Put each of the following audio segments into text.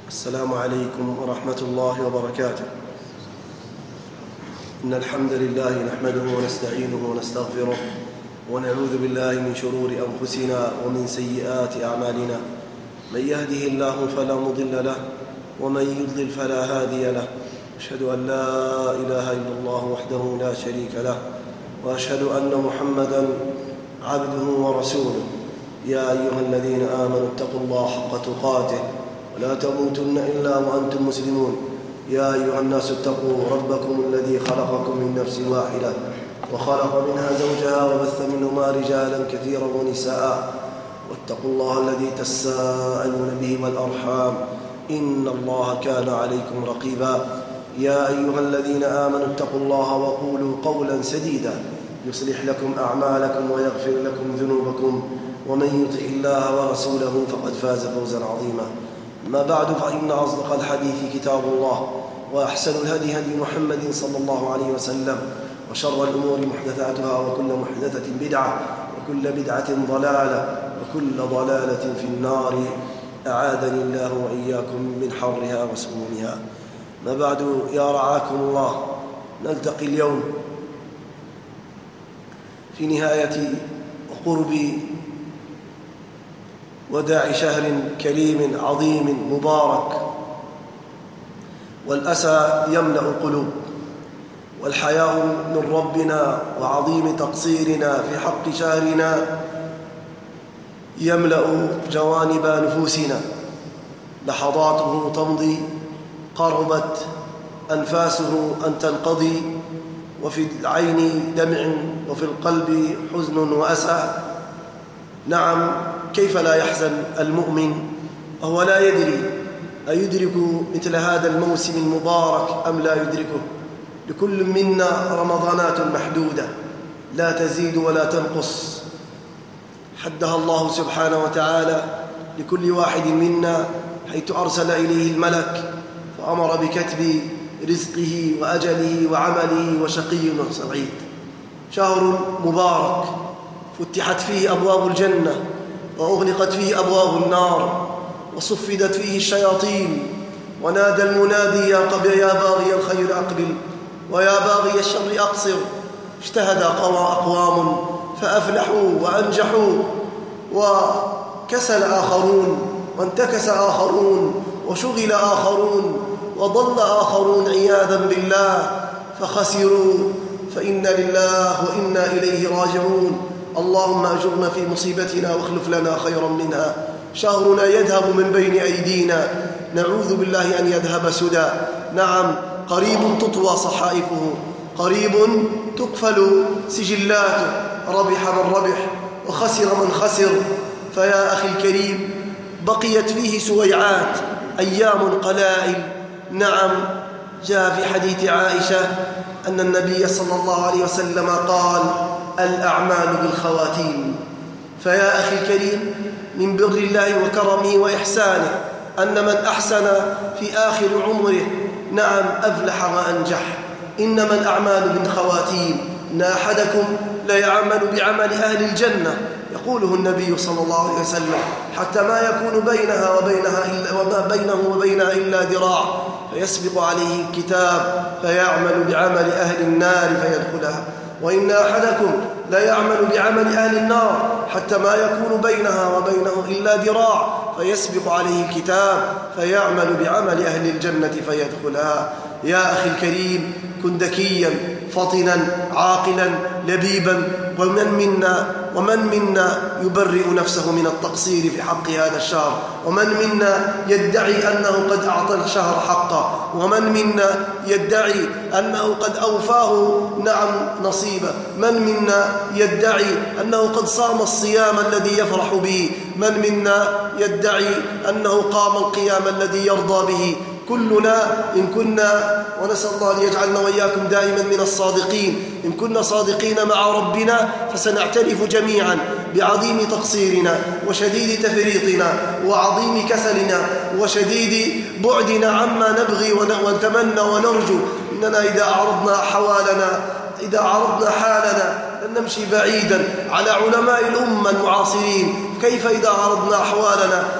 السلام عليكم ورحمة الله وبركاته. إن الحمد لله نحمده ونستعينه ونستغفره ونعوذ بالله من شرور أنفسنا ومن سيئات أعمالنا. من يهده الله فلا مضل له ومن يضلل فلا هادي له. أشهد أن لا إله إلا الله وحده لا شريك له وأشهد أن محمدًا عبده ورسوله. يا أيها الذين آمنوا اتقوا الله حق تقاته ولا تموتن إلا وأنتم مسلمون. يا أيها الناس اتقوا ربكم الذي خلقكم من نفس واحدة وخلق منها زوجها وبث منهما رجالا كثيرا ونساء واتقوا الله الذي تساءلون به والأرحام إن الله كان عليكم رقيبا. يا أيها الذين آمنوا اتقوا الله وقولوا قولا سديدا يصلح لكم أعمالكم ويغفر لكم ذنوبكم ومن يطع الله ورسوله فقد فاز فوزا عظيما. ما بعد، فإن أصدق الحديث كتاب الله وأحسن الهدي هدي محمد صلى الله عليه وسلم وشر الأمور محدثاتها وكل محدثة بدعة وكل بدعة ضلالة وكل ضلالة في النار. أعاذني الله وإياكم من حرها وسمومها. ما بعد، يا رعاكم الله، نلتقي اليوم في نهاية وقرب وداع شهر كريم عظيم مبارك، والأسى يملأ القلوب، والحياء من ربنا وعظيم تقصيرنا في حق شهرنا يملأ جوانب نفوسنا. لحظاته تمضي، قربت أنفاسه أن تنقضي، وفي العين دمع وفي القلب حزن وأسى. نعم، كيف لا يحزن المؤمن وهو لا يدري أيدرك مثل هذا الموسم المبارك أم لا يدركه؟ لكل منا رمضانات محدودة لا تزيد ولا تنقص، حدها الله سبحانه وتعالى لكل واحد منا، حيث أرسل إليه الملك فأمر بكتب رزقه وأجله وعمله وشقي وسعيد. شهر مبارك فتحت فيه أبواب الجنة وأغلقت فيه أبواب النار وصفدت فيه الشياطين، ونادى المنادي يا باغي الخير أقبل ويا باغي الشر أقصر. اجتهد أقوام فأفلحوا وأنجحوا، وكسل آخرون وانتكس آخرون وشغل آخرون وضل آخرون عياذا بالله فخسروا. فإنا لله وإنا إليه راجعون. اللهم أجرنا في مصيبتنا واخلف لنا خيرا منها. شهرنا يذهب من بين أيدينا، نعوذ بالله أن يذهب سدى. نعم، قريب تطوى صحائفه، قريب تقفل سجلاته. ربح من ربح وخسر من خسر. فيا أخي الكريم، بقيت فيه سويعات، أيام قلائل. نعم، جاء في حديث عائشة أن النبي صلى الله عليه وسلم قال: الأعمال بالخواتيم. فيا أخي الكريم، من بر الله وكرمه وإحسانه أن من أحسن في آخر عمره نعم أفلح وأنجح. إنما الأعمال بالخواتيم، إن أحدكم ليعمل بعمل أهل الجنة، يقوله النبي صلى الله عليه وسلم، حتى ما يكون وما بينه وبينها إلا ذراع، فيسبق عليه الكتاب فيعمل بعمل أهل النار فيدخلها. وإن أحدكم لا يعمل بعمل أهل النار حتى ما يكون بينها وبينه إلا ذراع، فيسبق عليه الكتاب فيعمل بعمل أهل الجنة فيدخلها. يا أخي الكريم، كن ذكيا فطنا عاقلا لبيبا. ومن منا يبرئ نفسه من التقصير في حق هذا الشهر؟ ومن منا يدعي أنه قد أعطى الشهر حقه؟ ومن منا يدعي أنه قد أوفاه نعم نصيبه؟ من منا يدعي أنه قد صام الصيام الذي يفرح به؟ من منا يدعي أنه قام القيام الذي يرضى به؟ كلنا إن كنا، ونسأل الله أن يجعلنا وإياكم دائما من الصادقين، إن كنا صادقين مع ربنا فسنعترف جميعا بعظيم تقصيرنا وشديد تفريطنا وعظيم كسلنا وشديد بعدنا عما نبغي ونتمنى ونرجو. إننا إذا عرضنا حالنا لن نمشي بعيدا على علماء الأمة المعاصرين. كيف إذا عرضنا أحوالنا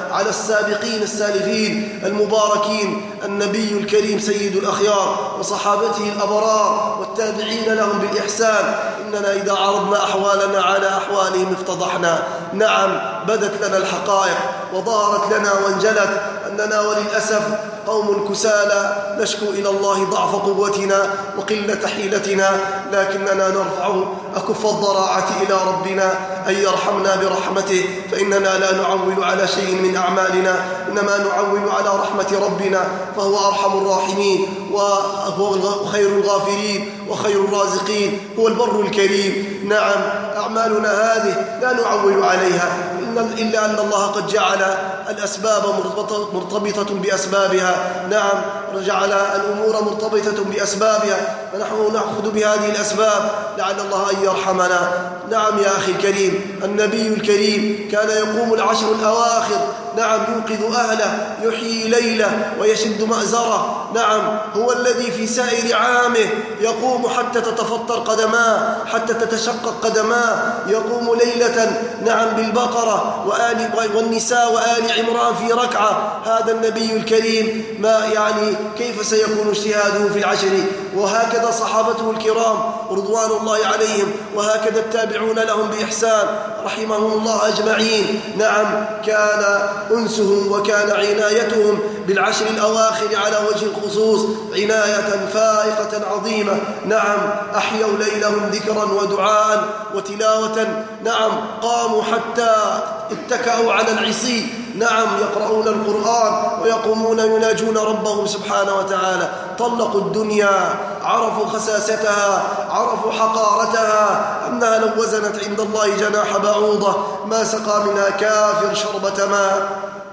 على السابقين السالفين المباركين النبي الكريم سيد الأخيار وصحابته الأبرار والتابعين لهم بالإحسان. إننا إذا عرضنا أحوالنا على أحوالهم افتضحنا. نعم، بدت لنا الحقائق وظهرت لنا وانجلت أننا وللأسف قوم كسالى نشكو إلى الله ضعف قوتنا وقلة حيلتنا، لكننا نرفع أكف الضراعة إلى ربنا أن يرحمنا برحمته، فإننا لا نعول على شيء من أعمالنا، إنما نعول على رحمة ربنا، فهو أرحم الراحمين وهو خير الغافرين وخير الرازقين، هو البر الكريم. نعم، أعمالنا هذه لا نعول عليها إلا أن الله قد جعل الأسباب مرتبطة بأسبابها. نعم، جعل الأمور مرتبطة بأسبابها، فنحن نأخذ بهذه الأسباب لعل الله أن يرحمنا. نعم يا أخي الكريم، النبي الكريم كان يقوم العشر الأواخر، نعم، يوقظ أهله، يحيي ليله ويشد مأزره. نعم، هو الذي في سائر عامه يقوم حتى تتفطر قدماه، حتى تتشقق قدماه، يقوم ليلة نعم بالبقرة والنساء وآل عمران في ركعة. هذا النبي الكريم ما يعني كيف سيكون اجتهاده في العشر؟ وهكذا صحابته الكرام رضوان الله عليهم، وهكذا التابعون لهم بإحسان رحمهم الله أجمعين. نعم، كان أنسهم وكان عنايتهم بالعشر الأواخر على وجه الخصوص عناية فائقة عظيمة. نعم، أحيوا ليلهم ذكرا ودعاء وتلاوة. نعم، قاموا حتى اتكأوا على العصي، نعم، يقرؤون القرآن ويقومون يناجون ربهم سبحانه وتعالى. طلقوا الدنيا، عرفوا خساستها، عرفوا حقارتها، أنها لو وزنت عند الله جناح بعوضة ما سقى منها كافر شربة ماء.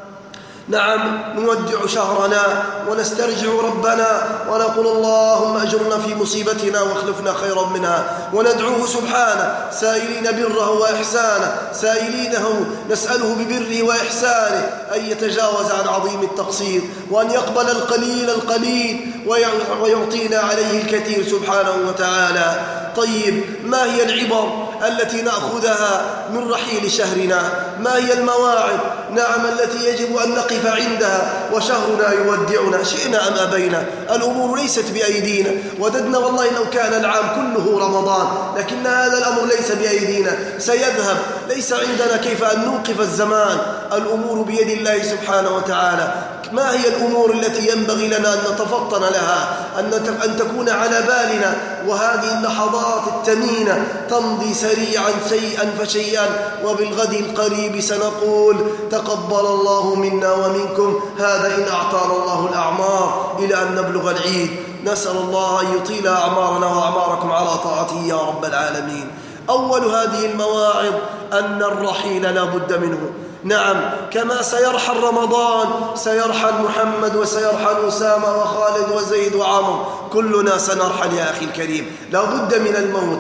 نعم، نودع شهرنا ونسترجع ربنا ونقول اللهم أجرنا في مصيبتنا واخلفنا خيرا منها، وندعوه سبحانه سائلين بره وإحسانه، سائلينه نسأله ببره وإحسانه أن يتجاوز عن عظيم التقصير، وأن يقبل القليل القليل ويعطينا عليه الكثير سبحانه وتعالى. طيب، ما هي العبر التي نأخذها من رحيل شهرنا؟ ما هي المواعظ نعم التي يجب أن نقف عندها وشهرنا يودعنا؟ شئنا أم أبينا، الأمور ليست بأيدينا. وددنا والله لو كان العام كله رمضان، لكن هذا الأمر ليس بأيدينا، سيذهب، ليس عندنا كيف أن نوقف الزمان، الأمور بيد الله سبحانه وتعالى. ما هي الأمور التي ينبغي لنا أن نتفطن لها، أن تكون على بالنا؟ وهذه اللحظات الثمينة تمضي سريعا شيئا فشيئا، وبالغد القريب سنقول تقبل الله منا ومنكم، هذا إن أعطانا الله الأعمار إلى أن نبلغ العيد. نسأل الله أن يطيل أعمارنا وأعماركم على طاعته يا رب العالمين. أول هذه المواعظ أن الرحيل لا بد منه. نعم، كما سيرحل رمضان سيرحل محمد وسيرحل أسامة وخالد وزيد وعمر، كلنا سنرحل يا أخي الكريم. لا بد من الموت،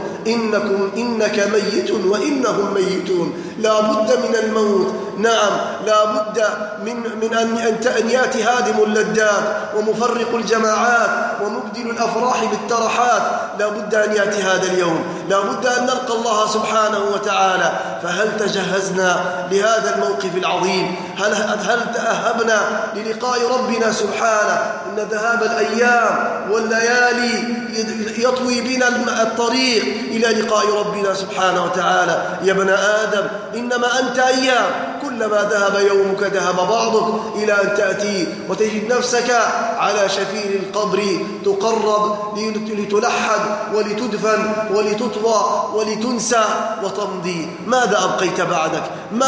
إنك ميت وإنهم ميتون، لا بد من الموت. نعم، لا بد من أن يأتي هادم اللذات ومفرق الجماعات ومبدل الأفراح بالترحات، لا بد أن يأتي هذا اليوم، لا بد أن نلقى الله سبحانه وتعالى. فهل تجهزنا لهذا الموقف العظيم؟ هل تأهبنا للقاء ربنا سبحانه؟ إن ذهاب الأيام والليالي يطوي بنا الطريق إلى لقاء ربنا سبحانه وتعالى. يا ابن آدم إنما أنت أيام، كلما ذهب يومك ذهب بعضك، إلى أن تأتي وتجد نفسك على شفير القبر، تقرب لتلحد ولتدفن ولتطوى ولتنسى وتمضي. ماذا أبقيت بعدك؟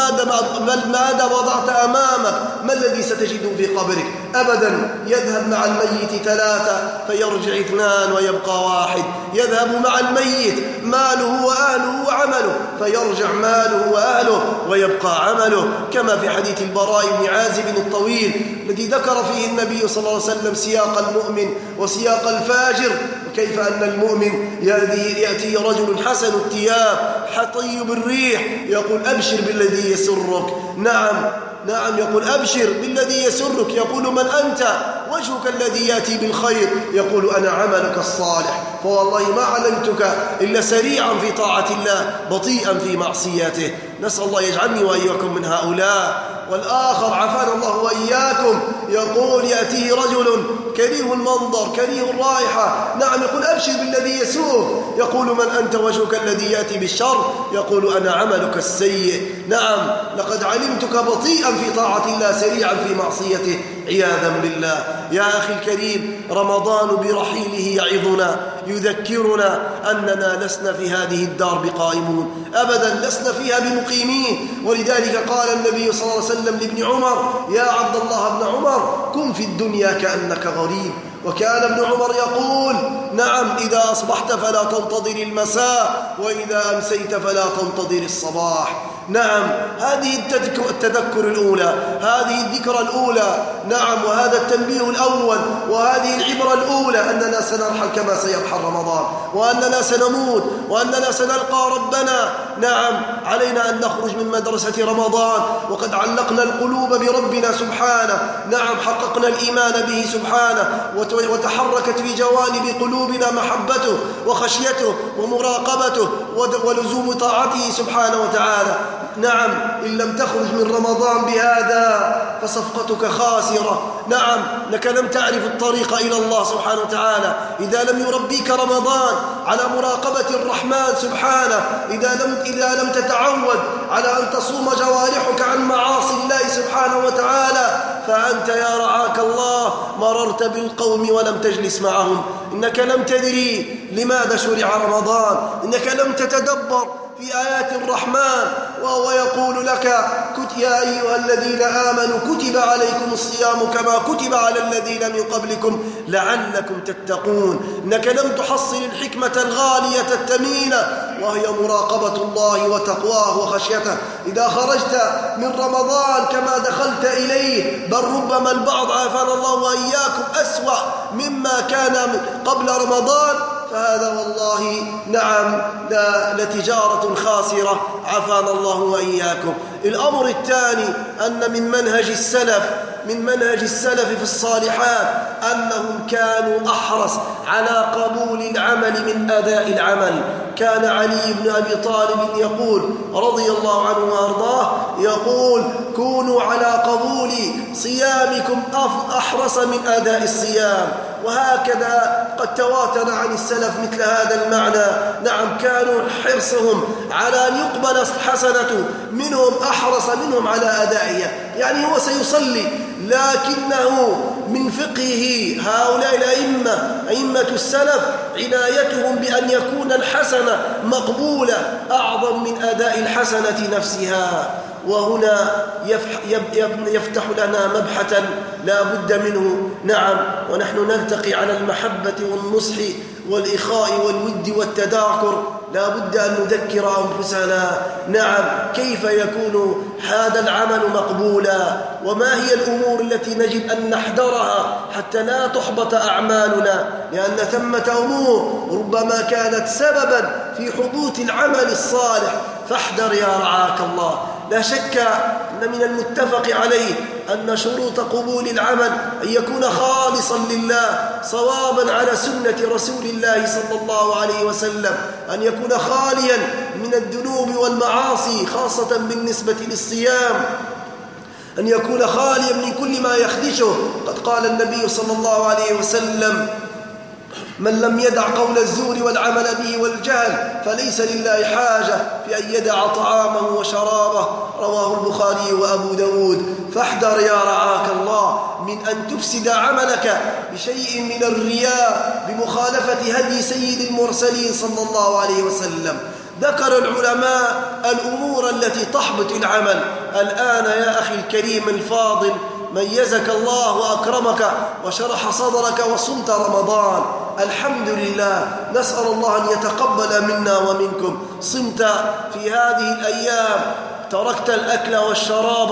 ماذا وضعت أمامك؟ ما الذي ستجده في قبرك؟ أبدا، يذهب مع الميت 3 فيرجع 2 ويبقى 1. يذهب مع الميت ماله وأهله وعمله فيرجع ماله وأهله ويبقى عمله، كما في حديث البراء بن عازب الطويل الذي ذكر فيه النبي صلى الله عليه وسلم سياق المؤمن وسياق الفاجر، وكيف أن المؤمن يأتي رجل حسن الثياب طيب الريح يقول أبشر بالذي يسرك. نعم، يقول أبشر بالذي يسرك، يقول من أنت؟ وجهك الذي يأتي بالخير، يقول أنا عملك الصالح، فوالله ما علمتك إلا سريعا في طاعة الله بطيئا في معصيته. نسأل الله يجعلني وإياكم من هؤلاء. والآخر عافانا الله وإياكم يقول يأتيه رجل كريه المنظر كريه الرائحة، نعم، يقول أبشر بالذي يسوء، يقول من أنت وجهك الذي يأتي بالشر؟ يقول أنا عملك السيء. نعم، لقد علمتك بطيئا في طاعة الله سريعا في معصيته عياذا بالله. يا أخي الكريم، رمضان برحيله يعظنا يذكرنا أننا لسنا في هذه الدار بقائمون أبدا، لسنا فيها بمقيمين. ولذلك قال النبي صلى الله عليه وسلم لابن عمر: يا عبد الله بن عمر، كن في الدنيا كأنك غريب. وكان ابن عمر يقول: نعم، إذا أصبحت فلا تنتظر المساء، وإذا أمسيت فلا تنتظر الصباح. نعم، هذه التذكر الأولى، هذه الذكرى الأولى، نعم، وهذا التنبيه الأول، وهذه العبرة الأولى أننا سنرحل كما سيرحل رمضان، وأننا سنموت، وأننا سنلقى ربنا. نعم، علينا أن نخرج من مدرسة رمضان وقد علقنا القلوب بربنا سبحانه. نعم، حققنا الإيمان به سبحانه، وتحركت في جوانب قلوبنا محبته وخشيته ومراقبته ولزوم طاعته سبحانه وتعالى. نعم، إن لم تخرج من رمضان بهذا فصفقتك خاسرة. نعم، لك لم تعرف الطريق إلى الله سبحانه وتعالى إذا لم يربيك رمضان على مراقبة الرحمن سبحانه، إذا لم تتعود على أن تصوم جوارحك عن معاصي الله سبحانه وتعالى، فأنت يا رعاك الله مررت بالقوم ولم تجلس معهم. إنك لم تدري لماذا شرع رمضان، إنك لم تتدبر في آيات الرحمن وهو يقول لك: يا أيها الذين آمنوا كتب عليكم الصيام كما كتب على الذين من قبلكم لعلكم تتقون. إنك لم تحصل الحكمة الغالية الثمينة وهي مراقبة الله وتقواه وخشيته. إذا خرجت من رمضان كما دخلت إليه، بل ربما البعض عافانا الله وإياكم أسوأ مما كان قبل رمضان، فهذا والله نعم لتجارة خاسرة عافانا الله وإياكم. الأمر الثاني أن من منهج السلف في الصالحات أنهم كانوا أحرص على قبول العمل من أداء العمل. كان علي بن أبي طالب يقول رضي الله عنه وأرضاه، يقول: كونوا على قبول صيامكم أحرص من أداء الصيام. وهكذا قد تواتر عن السلف مثل هذا المعنى. نعم، كانوا حرصهم على أن يقبل حسنة منهم أحرص منهم على أدائها. يعني هو سيصلي لكنه من فقهه هؤلاء أئمة السلف عنايتهم بأن يكون الحسنة مقبولة أعظم من أداء الحسنة نفسها. وهنا يفتح لنا مبحثا لا بد منه. نعم، ونحن نلتقي على المحبة والنصح والإخاء والود والتذاكر. لا بد أن نذكر أنفسنا، نعم، كيف يكون هذا العمل مقبولا، وما هي الأمور التي نجب أن نحذرها حتى لا تحبط أعمالنا، لأن ثمة أمور ربما كانت سببا في حبوط العمل الصالح. فاحذر يا رعاك الله. لا شك أن من المتفق عليه أن شروط قبول العمل أن يكون خالصا لله صوابا على سنة رسول الله صلى الله عليه وسلم، أن يكون خاليا من الذنوب والمعاصي خاصة بالنسبة للصيام، أن يكون خاليا من كل ما يخدشه. قد قال النبي صلى الله عليه وسلم: من لم يدع قول الزور والعمل به والجهل فليس لله حاجة في أن يدع طعامه وشرابه. رواه البخاري وأبو داود. فاحذر يا رعاك الله من أن تفسد عملك بشيء من الرياء بمخالفة هدي سيد المرسلين صلى الله عليه وسلم. ذكر العلماء الأمور التي تحبط العمل. الآن يا أخي الكريم الفاضل ميزك الله وأكرمك وشرح صدرك وصمت رمضان، الحمد لله. نسأل الله أن يتقبل منا ومنكم. صمت في هذه الأيام، تركت الأكل والشراب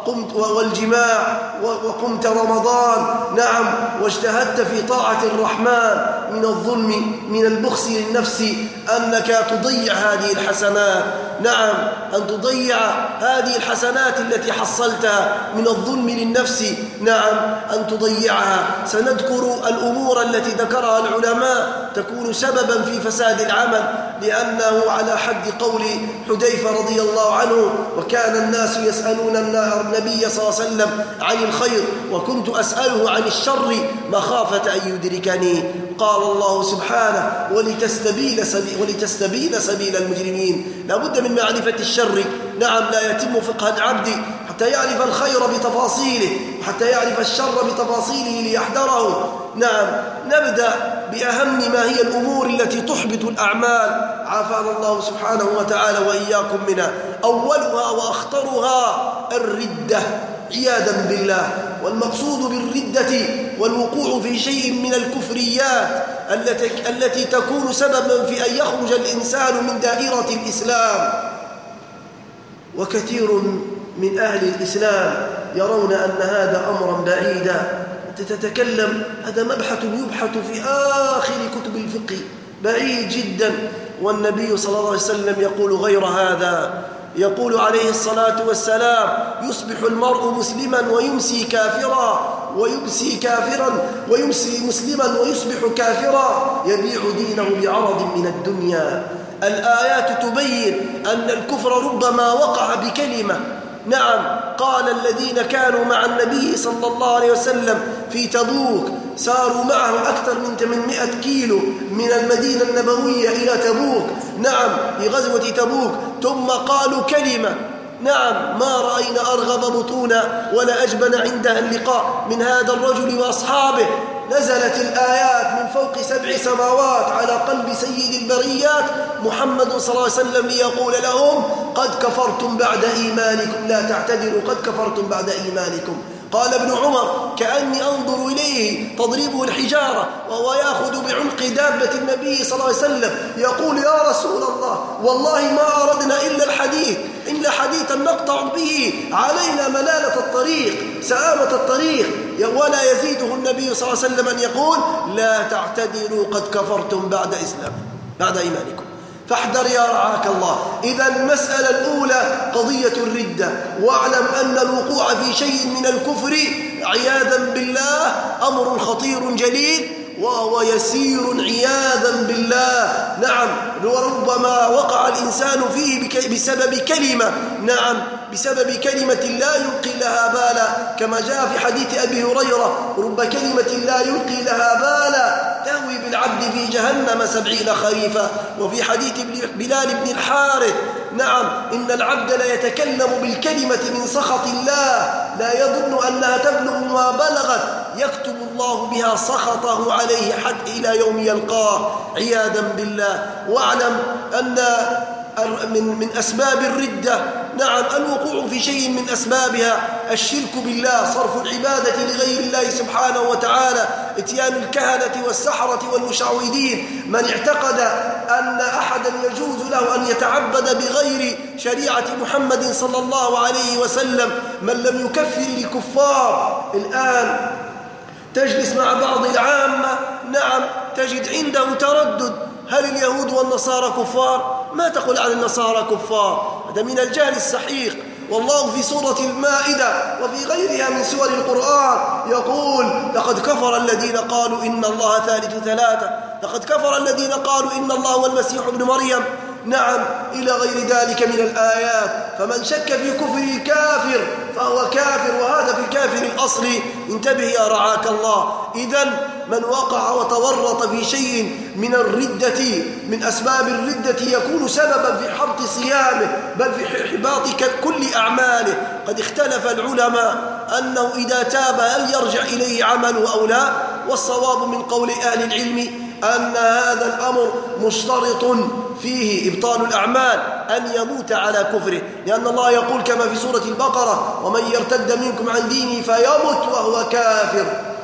والجماع وقمت رمضان، نعم، واجتهدت في طاعة الرحمن من الظلم من البخس للنفس، أنك تضيع هذه الحسنات. نعم، أن تضيع هذه الحسنات التي حصلتها من الظلم للنفس، نعم، أن تضيعها. سنذكر الأمور التي ذكرها العلماء تكون سببا في فساد العمل، لأنه على حد قول حذيفة رضي الله عنه: وكان الناس يسألون النبي صلى الله عليه وسلم عن الخير وكنت أسأله عن الشر مخافة أن يدركني. قال الله سبحانه ولتستبين سبيل المجرمين. لا بد من معرفة الشر. نعم، لا يتم فقه العبد حتى يعرف الخير بتفاصيله، حتى يعرف الشر بتفاصيله ليحذره. نعم، نبدأ بأهم ما هي الأمور التي تحبط الأعمال، عافانا الله سبحانه وتعالى وإياكم منها. أولها وأخطرها الردة عياذا بالله. والمقصود بالردة والوقوع في شيء من الكفريات التي تكون سببا في أن يخرج الإنسان من دائرة الإسلام. وكثير من أهل الإسلام يرون أن هذا أمرا بعيدا. تتكلم، هذا مبحث يبحث في آخر كتب الفقه، بعيد جدا. والنبي صلى الله عليه وسلم يقول غير هذا. يقول عليه الصلاة والسلام: يصبح المرء مسلما ويمسي كافرا، ويمسي مسلما ويصبح كافرا، يبيع دينه بعرض من الدنيا. الآيات تبين أن الكفر ربما وقع بكلمة. نعم، قال الذين كانوا مع النبي صلى الله عليه وسلم في تبوك، ساروا معه أكثر من 800 كيلو من المدينة النبوية إلى تبوك، نعم، في غزوة تبوك، ثم قالوا كلمة، نعم، ما رأينا أرغب بطونا ولا أجبن عندها اللقاء من هذا الرجل وأصحابه. نزلت الآيات من فوق 7 سماوات على قلب سيد البريات محمد صلى الله عليه وسلم ليقول لهم: قد كفرتم بعد إيمانكم، لا تعتذروا، قد كفرتم بعد إيمانكم. قال ابن عمر: كأني أنظر إليه تضربه الحجارة وهو يأخذ بعنق دابة النبي صلى الله عليه وسلم يقول: يا رسول الله، والله ما أردنا إلا حديثا نقطع به علينا ملالة الطريق، سآمة الطريق. ولا يزيده النبي صلى الله عليه وسلم أن يقول: لا تعتذروا، قد كفرتم بعد إيمانكم. فاحذر يا رعاك الله. إذا المسألة الأولى قضية الردة. واعلم أن الوقوع في شيء من الكفر عياذا بالله أمر خطير جليل، وهو يسير عياذا بالله. نعم، وربما وقع الإنسان فيه بسبب كلمة، نعم، بسبب كلمة لا يلقي لها بالا، كما جاء في حديث أبي هريرة: رب كلمة لا يلقي لها بالا تهوي بالعبد في جهنم 70 خريفا. وفي حديث بلال بن الحارث: نعم، إن العبد لا يتكلم بالكلمة من سخط الله لا يظن أنها تبلغ ما بلغت، يكتب الله بها سخطه عليه حتى إلى يوم يلقاه عياذا بالله. واعلم أن من أسباب الردة، نعم، الوقوع في شيء من أسبابها الشرك بالله، صرف العبادة لغير الله سبحانه وتعالى، اتيان الكهنة والسحرة والمشعوذين. من اعتقد أن أحدا يجوز له أن يتعبد بغير شريعة محمد صلى الله عليه وسلم، من لم يكفر الكفار. الآن تجلس مع بعض العامة، نعم، تجد عنده تردد: هل اليهود والنصارى كفار؟ ما تقول عن النصارى كفار، هذا من الجهل السحيق. والله في سورة المائدة وفي غيرها من سور القرآن يقول: لقد كفر الذين قالوا إن الله ثالث ثلاثة، لقد كفر الذين قالوا إن الله هو المسيح ابن مريم، نعم، إلى غير ذلك من الآيات. فمن شك في كفر الكافر فهو كافر، وهذا في الكافر الأصلي. انتبه يا رعاك الله. إذن من وقع وتورط في شيء من الردة، من أسباب الردة، يكون سببا في حبط صيامه، بل في إحباط كل أعماله. قد اختلف العلماء أنه إذا تاب هل يرجع إليه عمله أو لا. والصواب من قول أهل العلم أن هذا الأمر مشترط فيه إبطال الأعمال، أن يموت على كفره، لأن الله يقول كما في سورة البقرة: ومن يرتد منكم عن دينه فيمت وهو كافر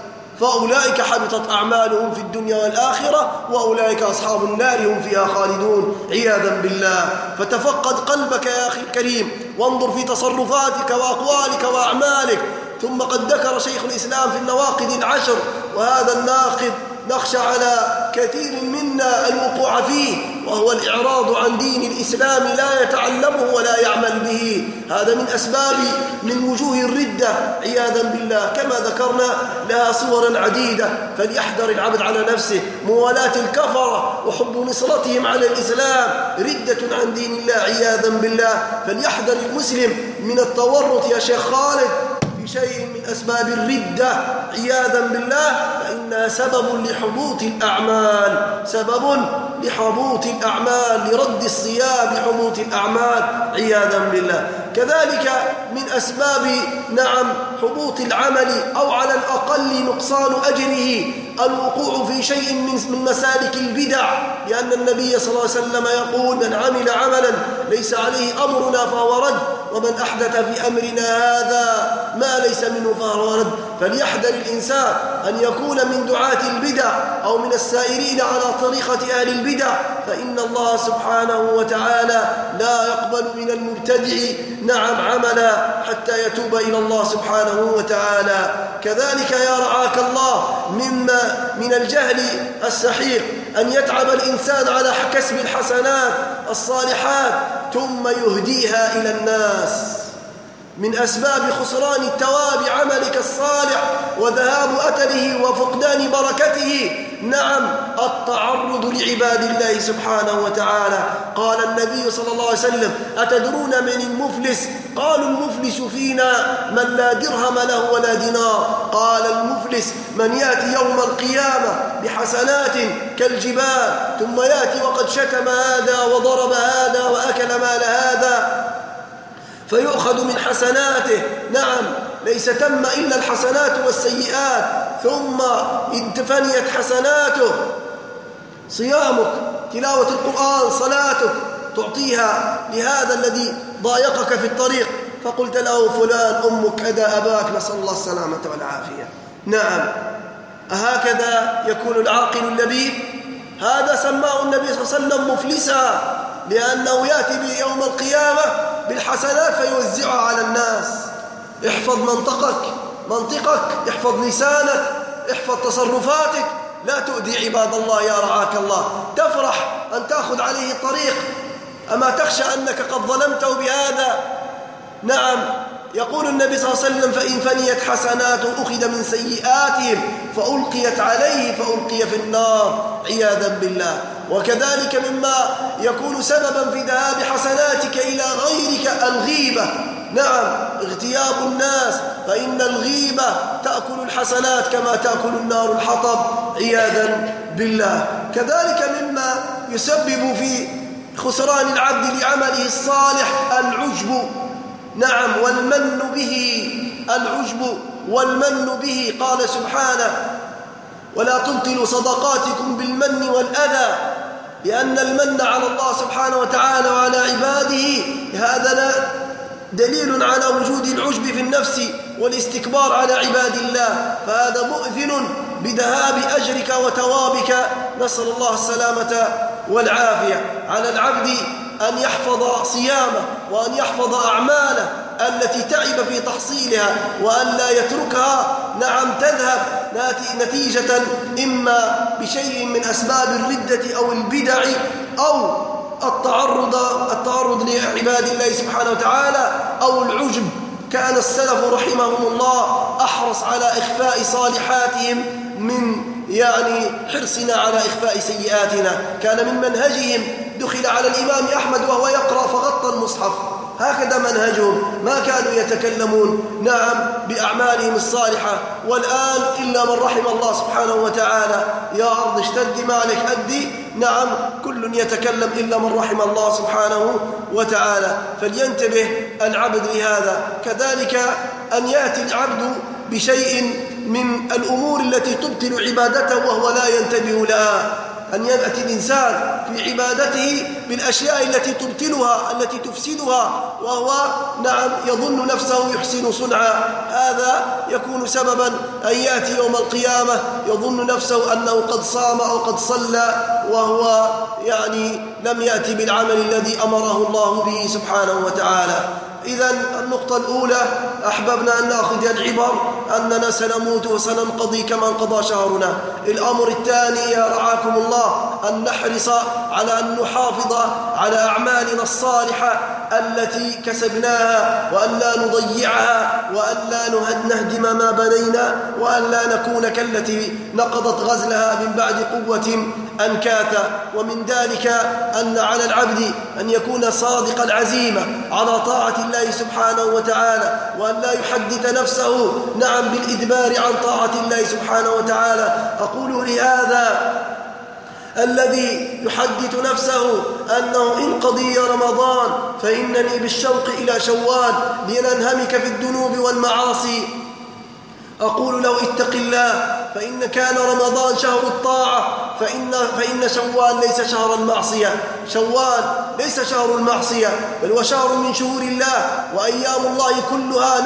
فأولئك حبطت أعمالهم في الدنيا والآخرة وأولئك أصحاب النار هم فيها خالدون عياذا بالله. فتفقد قلبك يا أخي الكريم، وانظر في تصرفاتك وأقوالك وأعمالك. ثم قد ذكر شيخ الإسلام في النواقض 10، وهذا الناقض نخشى على كثير منا الوقوع فيه، وهو الإعراض عن دين الإسلام، لا يتعلمه ولا يعمل به. هذا من أسباب من وجوه الردة عياذا بالله، كما ذكرنا لها صورا عديدة. فليحذر العبد على نفسه. موالاة الكفرة وحب نصرتهم على الإسلام ردة عن دين الله عياذا بالله. فليحذر المسلم من التورط يا شيخ خالد في شيء من أسباب الردة عياذا بالله، فإنها سبب لحبوط الأعمال، سبب لحبوط الأعمال، لرد الصيام لحبوط الأعمال عياذا بالله. كذلك من أسباب حبوط العمل أو على الأقل نقصان أجره الوقوع في شيء من مسالك البدع، لأن النبي صلى الله عليه وسلم يقول: من عمل عملا ليس عليه أمرنا فهو رد، ومن أحدث في أمرنا هذا ما ليس منه فهو رد. فليحذر الإنسان أن يكون من دعاة البدع أو من السائرين على طريقة أهل البدع، فإن الله سبحانه وتعالى لا يقبل من المبتدع عملا حتى يتوب إلى الله سبحانه وتعالى. كذلك يا رعاك الله من الجهل السحيق أن يتعب الإنسان على كسب الحسنات الصالحات ثم يهديها إلى الناس. من أسباب خسران الثواب عملك الصالح وذهاب أثره وفقدان بركته التعرض لعباد الله سبحانه وتعالى. قال النبي صلى الله عليه وسلم: أتدرون من المفلس؟ قالوا: المفلس فينا من لا درهم له ولا دينار. قال: المفلس من يأتي يوم القيامة بحسنات كالجبال، ثم يأتي وقد شتم هذا وضرب هذا وأكل مال هذا، فيؤخذ من حسناته، ليس تم إلا الحسنات والسيئات، ثم إن فنيت حسناته صيامك، تلاوة القرآن، صلاتك، تعطيها لهذا الذي ضايقك في الطريق، فقلت له: فلان أمك كذا أباك، نسأل الله السلامة والعافية. أهكذا يكون العاقل اللبيب؟ هذا سماه النبي صلى الله عليه وسلم مفلسا، لأنه يأتي به يوم القيامة بالحسنات فيوزعها على الناس. احفظ منطقك، احفظ لسانك، احفظ تصرفاتك، لا تؤذي عباد الله يا رعاك الله. تفرح أن تأخذ عليه الطريق، أما تخشى أنك قد ظلمته بهذا؟ يقول النبي صلى الله عليه وسلم: فإن فنيت حسناته أخذ من سيئاتهم فألقيت عليه فألقي في النار عياذا بالله. وكذلك مما يكون سببا في ذهاب حسناتك إلى غيرك الغيبة، اغتياب الناس، فإن الغيبة تأكل الحسنات كما تأكل النار الحطب عياذا بالله. كذلك مما يسبب في خسران العبد لعمله الصالح العجب، والمن به، العجب والمن به. قال سبحانه: ولا تبطلوا صدقاتكم بالمن والأذى، لأن المن على الله سبحانه وتعالى وعلى عباده هذا دليل على وجود العجب في النفس والاستكبار على عباد الله، فهذا مؤذن بذهاب أجرك وتوابك، نسأل الله السلامة والعافية. على العبد أن يحفظ صيامه وأن يحفظ أعماله التي تعب في تحصيلها، وأن لا يتركها تذهب نتيجة إما بشيء من أسباب الردة أو البدع أو التعرض لعباد الله سبحانه وتعالى أو العجب. كان السلف رحمهم الله أحرص على إخفاء صالحاتهم من حرصنا على إخفاء سيئاتنا. كان من منهجهم، دخل على الإمام أحمد وهو يقرأ فغطى المصحف، هكذا منهجهم، ما كانوا يتكلمون بأعمالهم الصالحة. والآن إلا من رحم الله سبحانه وتعالى، يا أرض اشتدي ما عليك أدي، كل يتكلم إلا من رحم الله سبحانه وتعالى. فلينتبه العبد لهذا. كذلك أن يأتي العبد بشيء من الأمور التي تبطل عبادته وهو لا ينتبه لها، أن يأتي الإنسان في عبادته بالأشياء التي تبطلها، التي تفسدها، وهو يظن نفسه يحسن صنعا. هذا يكون سببا أن يأتي يوم القيامة يظن نفسه أنه قد صام أو قد صلى، وهو لم يأتي بالعمل الذي أمره الله به سبحانه وتعالى. إذن النقطة الأولى أحببنا أن نأخذ العبر أننا سنموت وسننقضي كما انقضى شهرنا. الأمر الثاني يا رعاكم الله أن نحرص على أن نحافظ على أعمالنا الصالحة التي كسبناها، وأن لا نضيعها، وأن لا نهدم ما بنينا، وأن لا نكون كالتي نقضت غزلها من بعد قوة أنكاثا. ومن ذلك أن على العبد أن يكون صادق العزيمة على طاعة الله سبحانه وتعالى، وأن لا يحدث نفسه بالإدبار عن طاعة الله سبحانه وتعالى. أقول لهذا الذي يحدث نفسه أنه إن قضي رمضان فإنني بالشوق إلى شوال لننهمك في الذنوب والمعاصي، أقول له اتق الله، فإن كان رمضان شهر الطاعة فإن شوال ليس شهر المعصية، شوال ليس شهر المعصية بل هو شهر من شهور الله، وأيام الله كلها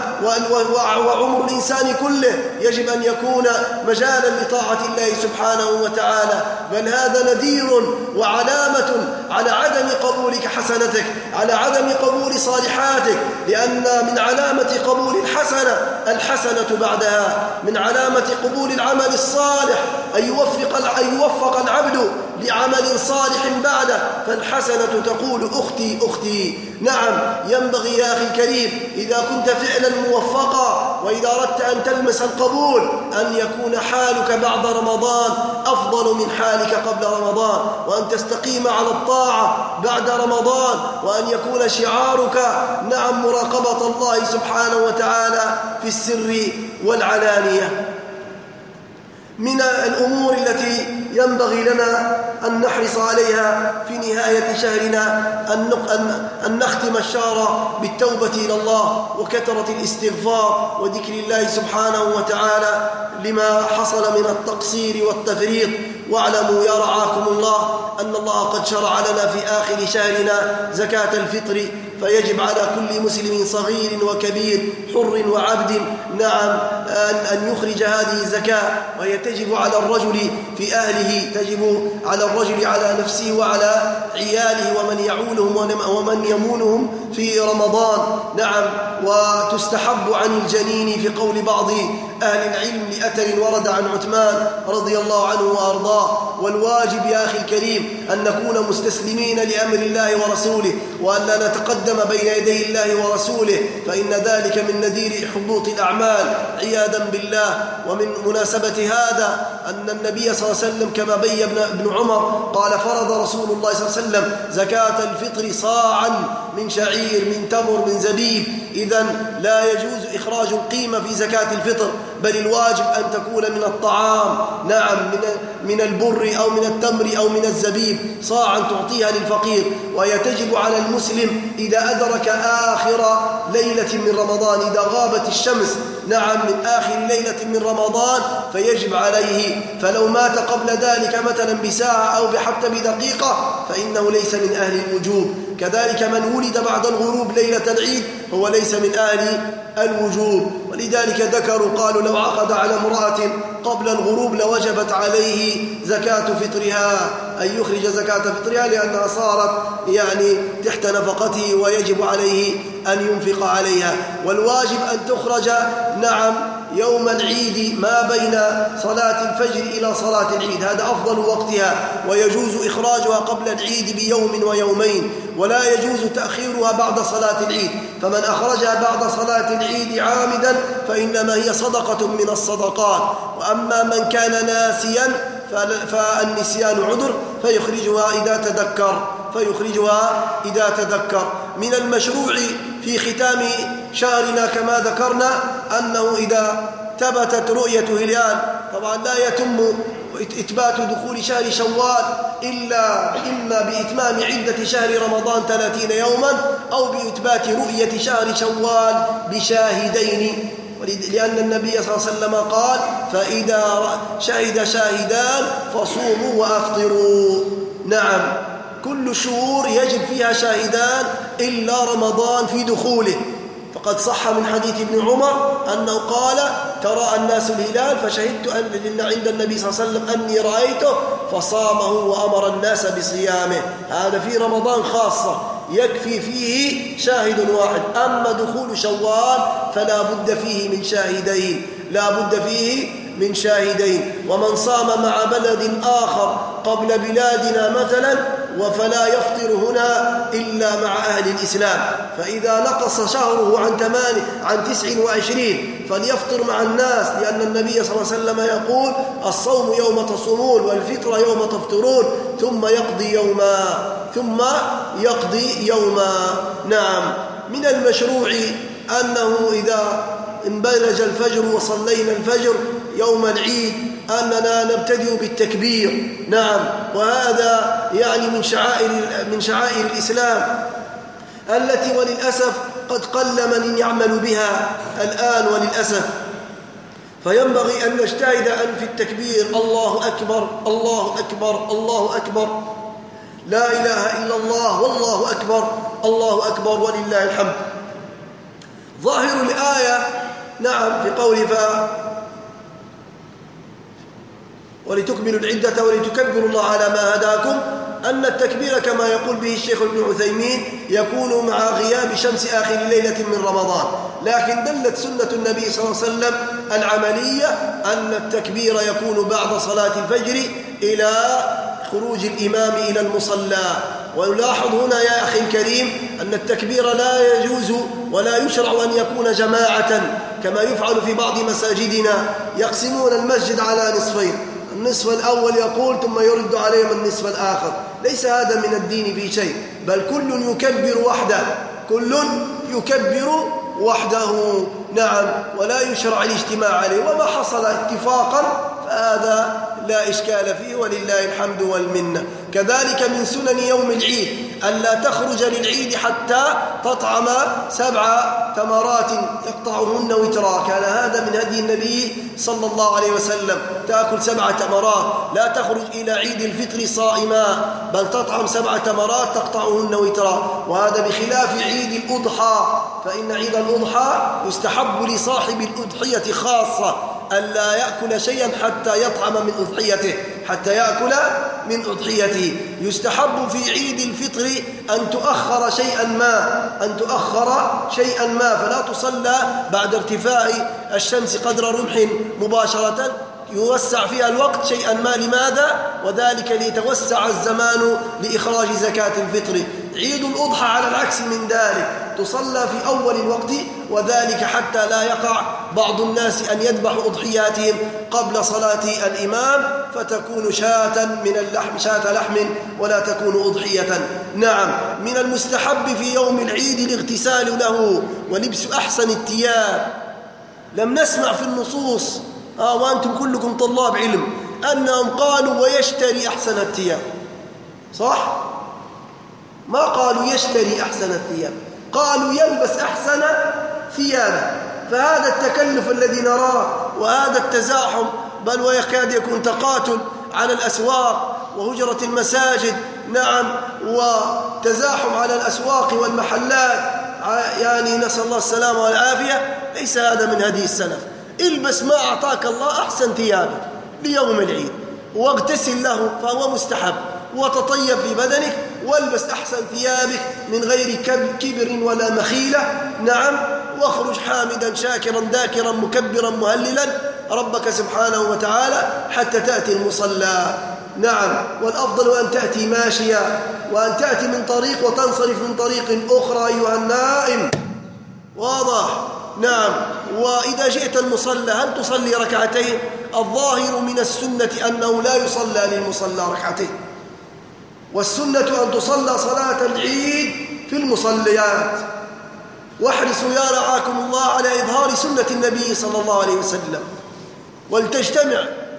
وعمر الإنسان كله يجب أن يكون مجالا لطاعة الله سبحانه وتعالى. بل هذا نذير وعلامة على عدم قبولك حسنتك، على عدم قبول صالحاتك، لأن من علامة قبول الحسنة بعدها، من علامة قبول العمل الصالح أن يوفق العبد لعمل صالح بعده، فالحسنة تقول أختي. نعم، ينبغي يا أخي الكريم إذا كنت فعلا موفقا وإذا أردت أن تلمس القبول أن يكون حالك بعد رمضان أفضل من حالك قبل رمضان، وأن تستقيم على الطاعة بعد رمضان، وأن يكون شعارك مراقبة الله سبحانه وتعالى في السر والعلانية. من الأمور التي ينبغي لنا أن نحرص عليها في نهاية شهرنا أن نختم الشهر بالتوبة إلى الله وكثرة الاستغفار وذكر الله سبحانه وتعالى لما حصل من التقصير والتفريط. واعلموا يا رعاكم الله أن الله قد شرع لنا في آخر شهرنا زكاة الفطر، فيجب على كل مسلم صغير وكبير حر وعبد أن يخرج هذه الزكاة، وهي تجب على الرجل في أهله، تجب على الرجل على نفسه وعلى عياله ومن يعولهم ومن يمونهم في رمضان. وتستحب عن الجنين في قول بعض أهل العلم لأثر ورد عن عثمان رضي الله عنه وأرضاه. والواجب يا أخي الكريم أن نكون مستسلمين لأمر الله ورسوله، وأن لا نتقدم بين يدي الله ورسوله، فإن ذلك من نذير حبوط الأعمال عياذا بالله. ومن مناسبة هذا أن النبي صلى الله عليه وسلم كما بين ابن عمر قال فرض رسول الله صلى الله عليه وسلم زكاة الفطر صاعا من شعير من تمر من زبيب. إذن لا يجوز إخراج القيمة في زكاة الفطر، بل الواجب أن تكون من الطعام، من البر أو من التمر أو من الزبيب صاعا تعطيها للفقير. وهي تجب على المسلم إذا أدرك آخر ليلة من رمضان، إذا غابت الشمس من آخر ليلة من رمضان فيجب عليه، فلو مات قبل ذلك مثلا بساعة أو حتى بدقيقة فإنه ليس من أهل الوجوب. كذلك من ولد بعد الغروب ليلة العيد هو ليس من أهل الوجوب. ولذلك ذكروا قالوا لو عقد على امرأة قبل الغروب لوجبت عليه زكاة فطرها، أن يخرج زكاة فطرها لأنها صارت تحت نفقته ويجب عليه أن ينفق عليها. والواجب أن تخرج يوم العيد ما بين صلاة الفجر إلى صلاة العيد، هذا أفضل وقتها، ويجوز إخراجها قبل العيد بيوم ويومين، ولا يجوز تأخيرها بعد صلاة العيد. فمن أخرجها بعد صلاة العيد عامدا فإنما هي صدقة من الصدقات. وأما من كان ناسيا فالنسيان عذر فيخرجها إذا تذكر. من المشروع في ختام شهرنا كما ذكرنا أنه إذا ثبتت رؤية هلال، طبعا لا يتم إثبات دخول شهر شوال إلا إما بإتمام عدة شهر رمضان 30 يوما أو بإثبات رؤية شهر شوال بشاهدين، لأن النبي صلى الله عليه وسلم قال فإذا شهد شاهدان فصوموا وأفطروا. كل الشهور يجب فيها شاهدان إلا رمضان في دخوله، فقد صح من حديث ابن عمر أنه قال ترى الناس الهلال فشهدت أن عند النبي صلى الله عليه وسلم أني رأيته فصامه وأمر الناس بصيامه. هذا في رمضان خاصة يكفي فيه شاهد واحد. أما دخول شوال فلا بد فيه من شاهدين. ومن صام مع بلد آخر قبل بلادنا مثلا فلا يفطر هنا إلا مع أهل الإسلام. فإذا نقص شهره عن 29 فليفطر مع الناس، لأن النبي صلى الله عليه وسلم يقول: الصوم يوم تصومون والفطر يوم تفطرون ثم يقضي يوما. نعم. من المشروع أنه إذا انبلج الفجر وصلينا الفجر يوم العيد أننا نبتدئ بالتكبير. نعم. وهذا يعني من شعائر الإسلام التي وللأسف قد قل من يعمل بها الآن وللأسف. فينبغي أن نجتهد في التكبير: الله أكبر الله أكبر الله أكبر، لا إله إلا الله والله أكبر الله أكبر ولله الحمد. ظاهر الآية نعم في قوله ولتكملوا العدة ولتكبروا الله على ما هداكم، أن التكبير كما يقول به الشيخ ابن عثيمين يكون مع غياب شمس آخر ليلة من رمضان. لكن دلت سنة النبي صلى الله عليه وسلم العملية أن التكبير يكون بعد صلاة الفجر إلى خروج الإمام إلى المصلى. ونلاحظ هنا يا أخي الكريم أن التكبير لا يجوز ولا يشرع أن يكون جماعة كما يفعل في بعض مساجدنا، يقسمون المسجد على نصفين، النصف الأول يقول ثم يرد عليهم النصف الآخر. ليس هذا من الدين في شيء، بل كل يكبر وحده. نعم. ولا يشرع الاجتماع عليه، وما حصل اتفاقا فهذا لا إشكال فيه ولله الحمد والمنة. كذلك من سنن يوم العيد ألا تخرج للعيد حتى تطعم 7 تمرات يقطعهن وترا. كان هذا من هدي النبي صلى الله عليه وسلم، تأكل 7 تمرات، لا تخرج إلى عيد الفطر صائما بل تطعم 7 تمرات تقطعهن وترا. وهذا بخلاف عيد الأضحى، فإن عيد الأضحى يستحب لصاحب الأضحية خاصة ألا يأكل شيئا حتى يطعم من أضحيته. يستحب في عيد الفطر أن تؤخر شيئا ما فلا تصلى بعد ارتفاع الشمس قدر رمح مباشرة، يوسع فيها الوقت شيئا ما. لماذا؟ وذلك ليتوسع الزمان لإخراج زكاة الفطر. عيد الأضحى على العكس من ذلك تصلى في أول الوقت، وذلك حتى لا يقع بعض الناس أن يذبحوا أضحياتهم قبل صلاة الإمام فتكون شاة لحم ولا تكون أضحية. نعم. من المستحب في يوم العيد الاغتسال له ولبس أحسن الثياب. لم نسمع في النصوص وأنتم كلكم طلاب علم أنهم قالوا ويشتري أحسن الثياب، صح؟ ما قالوا يشتري أحسن الثياب، قالوا يلبس أحسن ثيابه. فهذا التكلف الذي نراه وهذا التزاحم، بل ويكاد يكون تقاتل على الأسواق وهجرة المساجد. نعم. وتزاحم على الأسواق والمحلات، يعني نسأل الله السلامة والعافية. ليس هذا من هدي السلف. البس ما أعطاك الله أحسن ثيابك ليوم العيد واغتسل له فهو مستحب، وتطيب في بدنك والبس أحسن ثيابك من غير كبر ولا مخيلة. نعم. واخرج حامدا شاكرا ذاكرا مكبرا مهللا ربك سبحانه وتعالى حتى تأتي المصلى. نعم. والأفضل أن تأتي ماشيا، وأن تأتي من طريق وتنصرف من طريق أخرى أيها النائم. واضح؟ نعم. وإذا جئت المصلى هل تصلي ركعتين؟ الظاهر من السنة أنه لا يصلى للمصلى ركعتين، والسنة أن تصلى صلاة العيد في المصليات. واحرصوا يا رعاكم الله على إظهار سنة النبي صلى الله عليه وسلم، ولتجتمع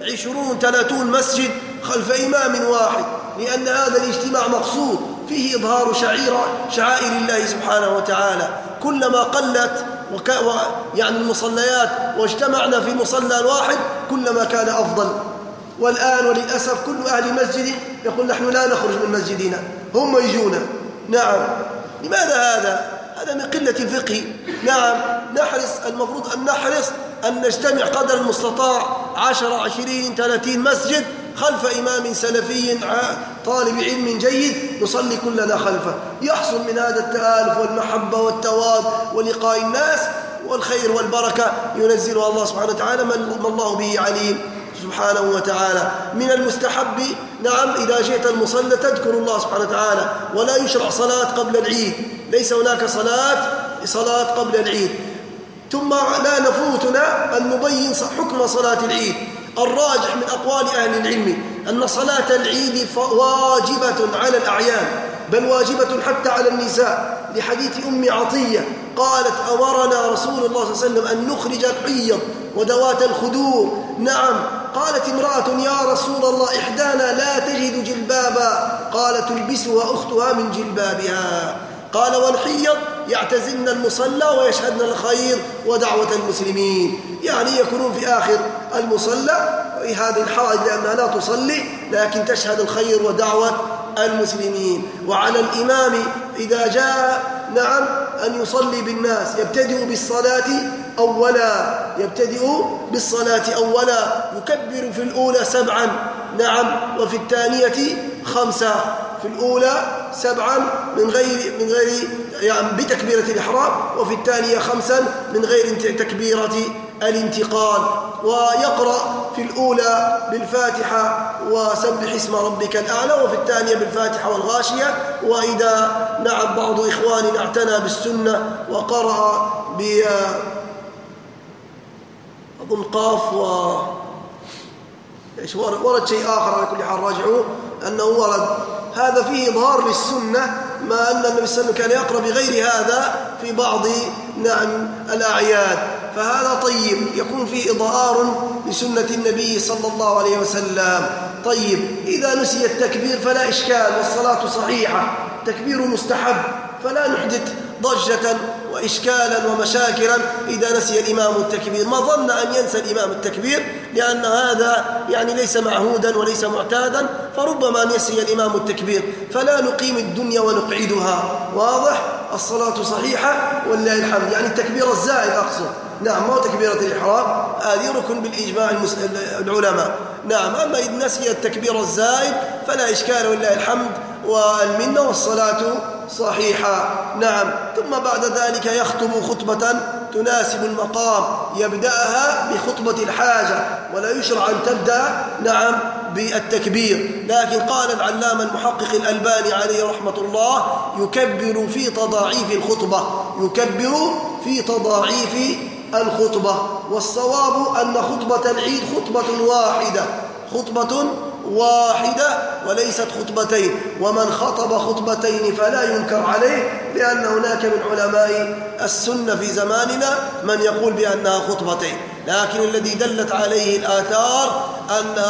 20-30 مسجد خلف إمام واحد، لأن هذا الاجتماع مقصود فيه إظهار شعائر الله سبحانه وتعالى. كلما قلت يعني المصليات واجتمعنا في مصلى واحد كلما كان أفضل. والآن وللأسف كل أهل مسجد يقول نحن لا نخرج من مسجدنا، هم يجونا. نعم. لماذا هذا؟ هذا من قلة الفقه. نعم. المفروض أن نحرص أن نجتمع قدر المستطاع 10 20 30 مسجد خلف إمام سلفي طالب علم جيد نصلي كلنا خلفه، يحصل من هذا التآلف والمحبة والتواد ولقاء الناس، والخير والبركة ينزلها الله سبحانه وتعالى من الله به عليم. سبحانه وتعالى. من المستحب نعم إذا جئت المصلى تذكر الله سبحانه وتعالى، ولا يشرع صلاة قبل العيد، ليس هناك صلاة قبل العيد. ثم لا نفوتنا أن نبين حكم صلاة العيد. الراجح من أقوال أهل العلم أن صلاة العيد واجبة على الأعيان، بل واجبة حتى على النساء، لحديث أم عطية قالت أمرنا رسول الله صلى الله عليه وسلم أن نخرج الحيض وذوات الخدور. نعم. قالت امرأة يا رسول الله إحدانا لا تجد جلبابا، قال تلبسها أختها من جلبابها. قال والحيض يعتزلن المصلى ويشهدن الخير ودعوة المسلمين، يعني يكونون في آخر المصلى في هذه الحائض لأنها لا تصلي لكن تشهد الخير ودعوة المسلمين. وعلى الإمام إذا جاء نعم أن يصلي بالناس يبتدئ بالصلاة أولا، يكبر في الأولى 7 نعم، وفي الثانية 5. في الأولى 7 من غير يعني بتكبيرة الإحرام، وفي الثانية 5 من غير تكبيرة الانتقال. ويقرأ في الأولى بالفاتحة وسبح اسم ربك الأعلى، وفي الثانية بالفاتحة والغاشية. وإذا نعم بعض إخواننا اعتنى بالسنة وقرأ أظن قاف ورد شيء آخر على كل حال راجعوه أنه ورد هذا فيه إظهار للسنة، ما أن النبي صلى الله عليه وسلم كان يقرأ بغير هذا في بعض نعم الأعياد، فهذا طيب يكون فيه إظهار لسنة النبي صلى الله عليه وسلم. طيب إذا نسي التكبير فلا إشكال والصلاة صحيحة، تكبير مستحب، فلا نحدث ضجة وإشكالا ومشاكلا إذا نسي الإمام التكبير. ما ظن أن ينسى الإمام التكبير لأن هذا يعني ليس معهودا وليس معتادا، فربما أن ينسي الإمام التكبير، فلا نقيم الدنيا ونقعدها. واضح؟ الصلاة صحيحة ولله الحمد، يعني التكبير الزائد أقصد، نعم، ما هو تكبيرة الإحرام، هذه ركن بالإجماع العلماء. نعم. أما إذا نسي التكبير الزائد فلا إشكال ولله الحمد والمنة والصلاة صحيحة. نعم. ثم بعد ذلك يخطب خطبة تناسب المقام، يبدأها بخطبة الحاجة، ولا يشرع أن تبدأ نعم بالتكبير. لكن قال العلامة المحقق الألباني عليه رحمة الله يكبر في تضاعيف الخطبة. والصواب أن خطبة العيد خطبة واحدة وليست خطبتين، ومن خطب خطبتين فلا ينكر عليه، لأن هناك من علماء السنة في زماننا من يقول بأنها خطبتين، لكن الذي دلت عليه الآثار أنها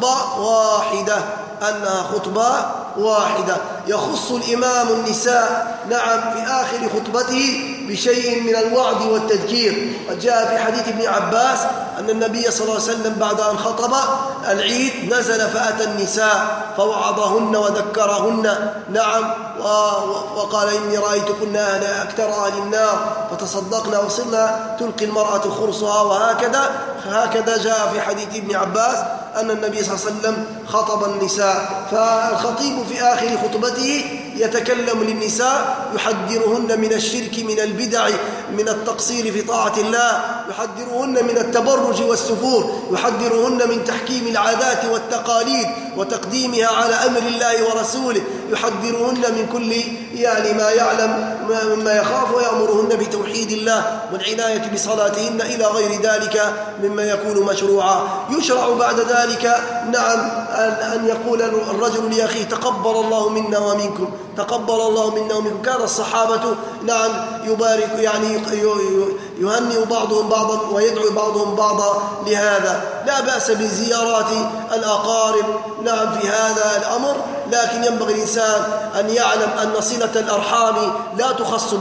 خطبة واحدة. يخص الإمام النساء نعم في آخر خطبته بشيء من الوعد والتذكير. قد جاء في حديث ابن عباس أن النبي صلى الله عليه وسلم بعد أن خطب العيد نزل فأتى النساء فوعظهن وذكرهن نعم، وقال إني رأيتكن أكثر أهل النار فتصدقنا وصلنا تلقي المرأة خرصها، وهكذا جاء في حديث ابن عباس أن النبي صلى الله عليه وسلم خطب النساء. فالخطيب في آخر خطبته يتكلم للنساء يحذرهن من الشرك، من البدع، من التقصير في طاعة الله، يحذرهن من التبرج والسفور، يحذرهن من تحكيم العادات والتقاليد وتقديمها على أمر الله ورسوله، يحذرهن من كل يعني ما يعلم مما يخاف، ويأمرهن بتوحيد الله والعناية بصلاتهن إلى غير ذلك مما يكون مشروعا. يشرع بعد ذلك نعم أن يقول الرجل لأخيه تقبل الله منا ومنكم، تقبل الله منا ومنكم. كان الصحابة نعم يبارك يعني يهنئ بعضهم بعضا ويدعو بعضهم بعضا لهذا. لا بأس بزيارات الأقارب نعم في هذا الأمر، لكن ينبغي الإنسان أن يعلم أن صلة الأرحام لا تخص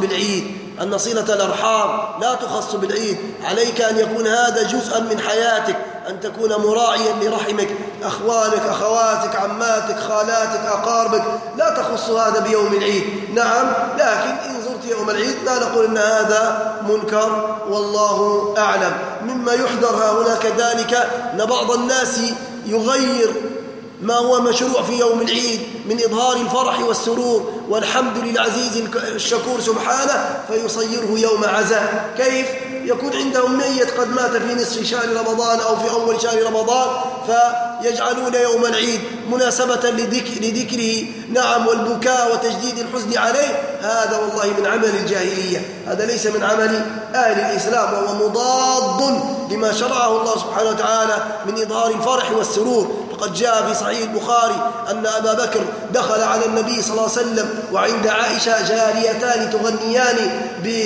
بالعيد، عليك أن يكون هذا جزءا من حياتك، أن تكون مراعيا لرحمك، أخوانك، أخواتك، عماتك، خالاتك، أقاربك، لا تخص هذا بيوم العيد. نعم، لكن إن زرت يوم العيد لا نقول إن هذا منكر، والله أعلم. مما يحذر هنا كذلك أن بعض الناس يغير ما هو مشروع في يوم العيد من إظهار الفرح والسرور والحمد للعزيز الشكور سبحانه فيصيره يوم عزاء. كيف؟ يكون عندهم ميت قد مات في نصف شهر رمضان أو في أول شهر رمضان، فيجعلون يوم العيد مناسبة لذكره، نعم، والبكاء وتجديد الحزن عليه. هذا والله من عمل الجاهلية، هذا ليس من عمل أهل الإسلام، وهو مضاد لما شرعه الله سبحانه وتعالى من إظهار الفرح والسرور. فقد جاء في صحيح البخاري أن أبا بكر دخل على النبي صلى الله عليه وسلم وعند عائشة جاريتان تغنيان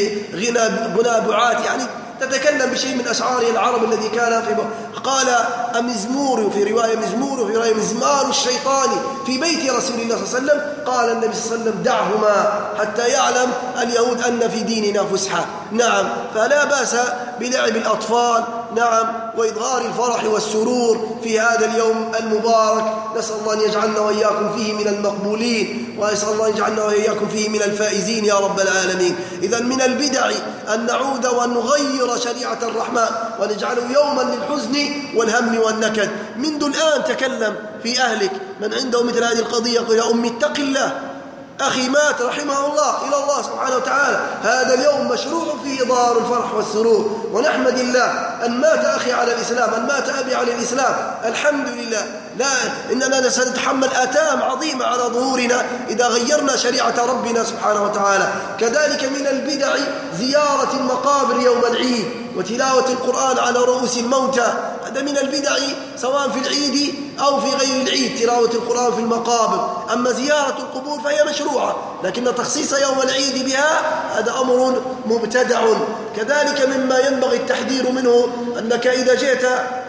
بغنابعات، يعني تتكلم بشيء من أشعار العرب الذي كان في قال أمزمور، في رواية مزمور وفي رواية مزمار الشيطان في بيت رسول الله صلى الله عليه وسلم. قال النبي صلى الله عليه وسلم دعهما حتى يعلم اليهود أن في ديننا فسحة. نعم، فلا بأس بلعب الأطفال، نعم، وإظهار الفرح والسرور في هذا اليوم المبارك. نسأل الله أن يجعلنا وإياكم فيه من المقبولين، ونسأل الله أن يجعلنا وإياكم فيه من الفائزين يا رب العالمين. إذن من البدع أن نعود وأن نغير شريعة الرحمن ونجعله يوما للحزن والهم والنكد. منذ الآن تكلم في أهلك من عنده مثل هذه القضية، قل يا أمي اتق الله، أخي مات رحمه الله إلى الله سبحانه وتعالى. هذا اليوم مشروع فيه إظهار الفرح والسرور، ونحمد الله أن مات أخي على الإسلام، أن مات أبي على الإسلام، الحمد لله. لا إننا سنتحمل آثام عظيمة على ظهورنا إذا غيرنا شريعة ربنا سبحانه وتعالى. كذلك من البدع زيارة المقابر يوم العيد وتلاوة القرآن على رؤوس الموتى، هذا من البدع سواء في العيد أو في غير العيد، تلاوة القرآن في المقابر. أما زيارة القبور فهي مشروعة، لكن تخصيص يوم العيد بها هذا أمر مبتدع. كذلك مما ينبغي التحذير منه أنك إذا جئت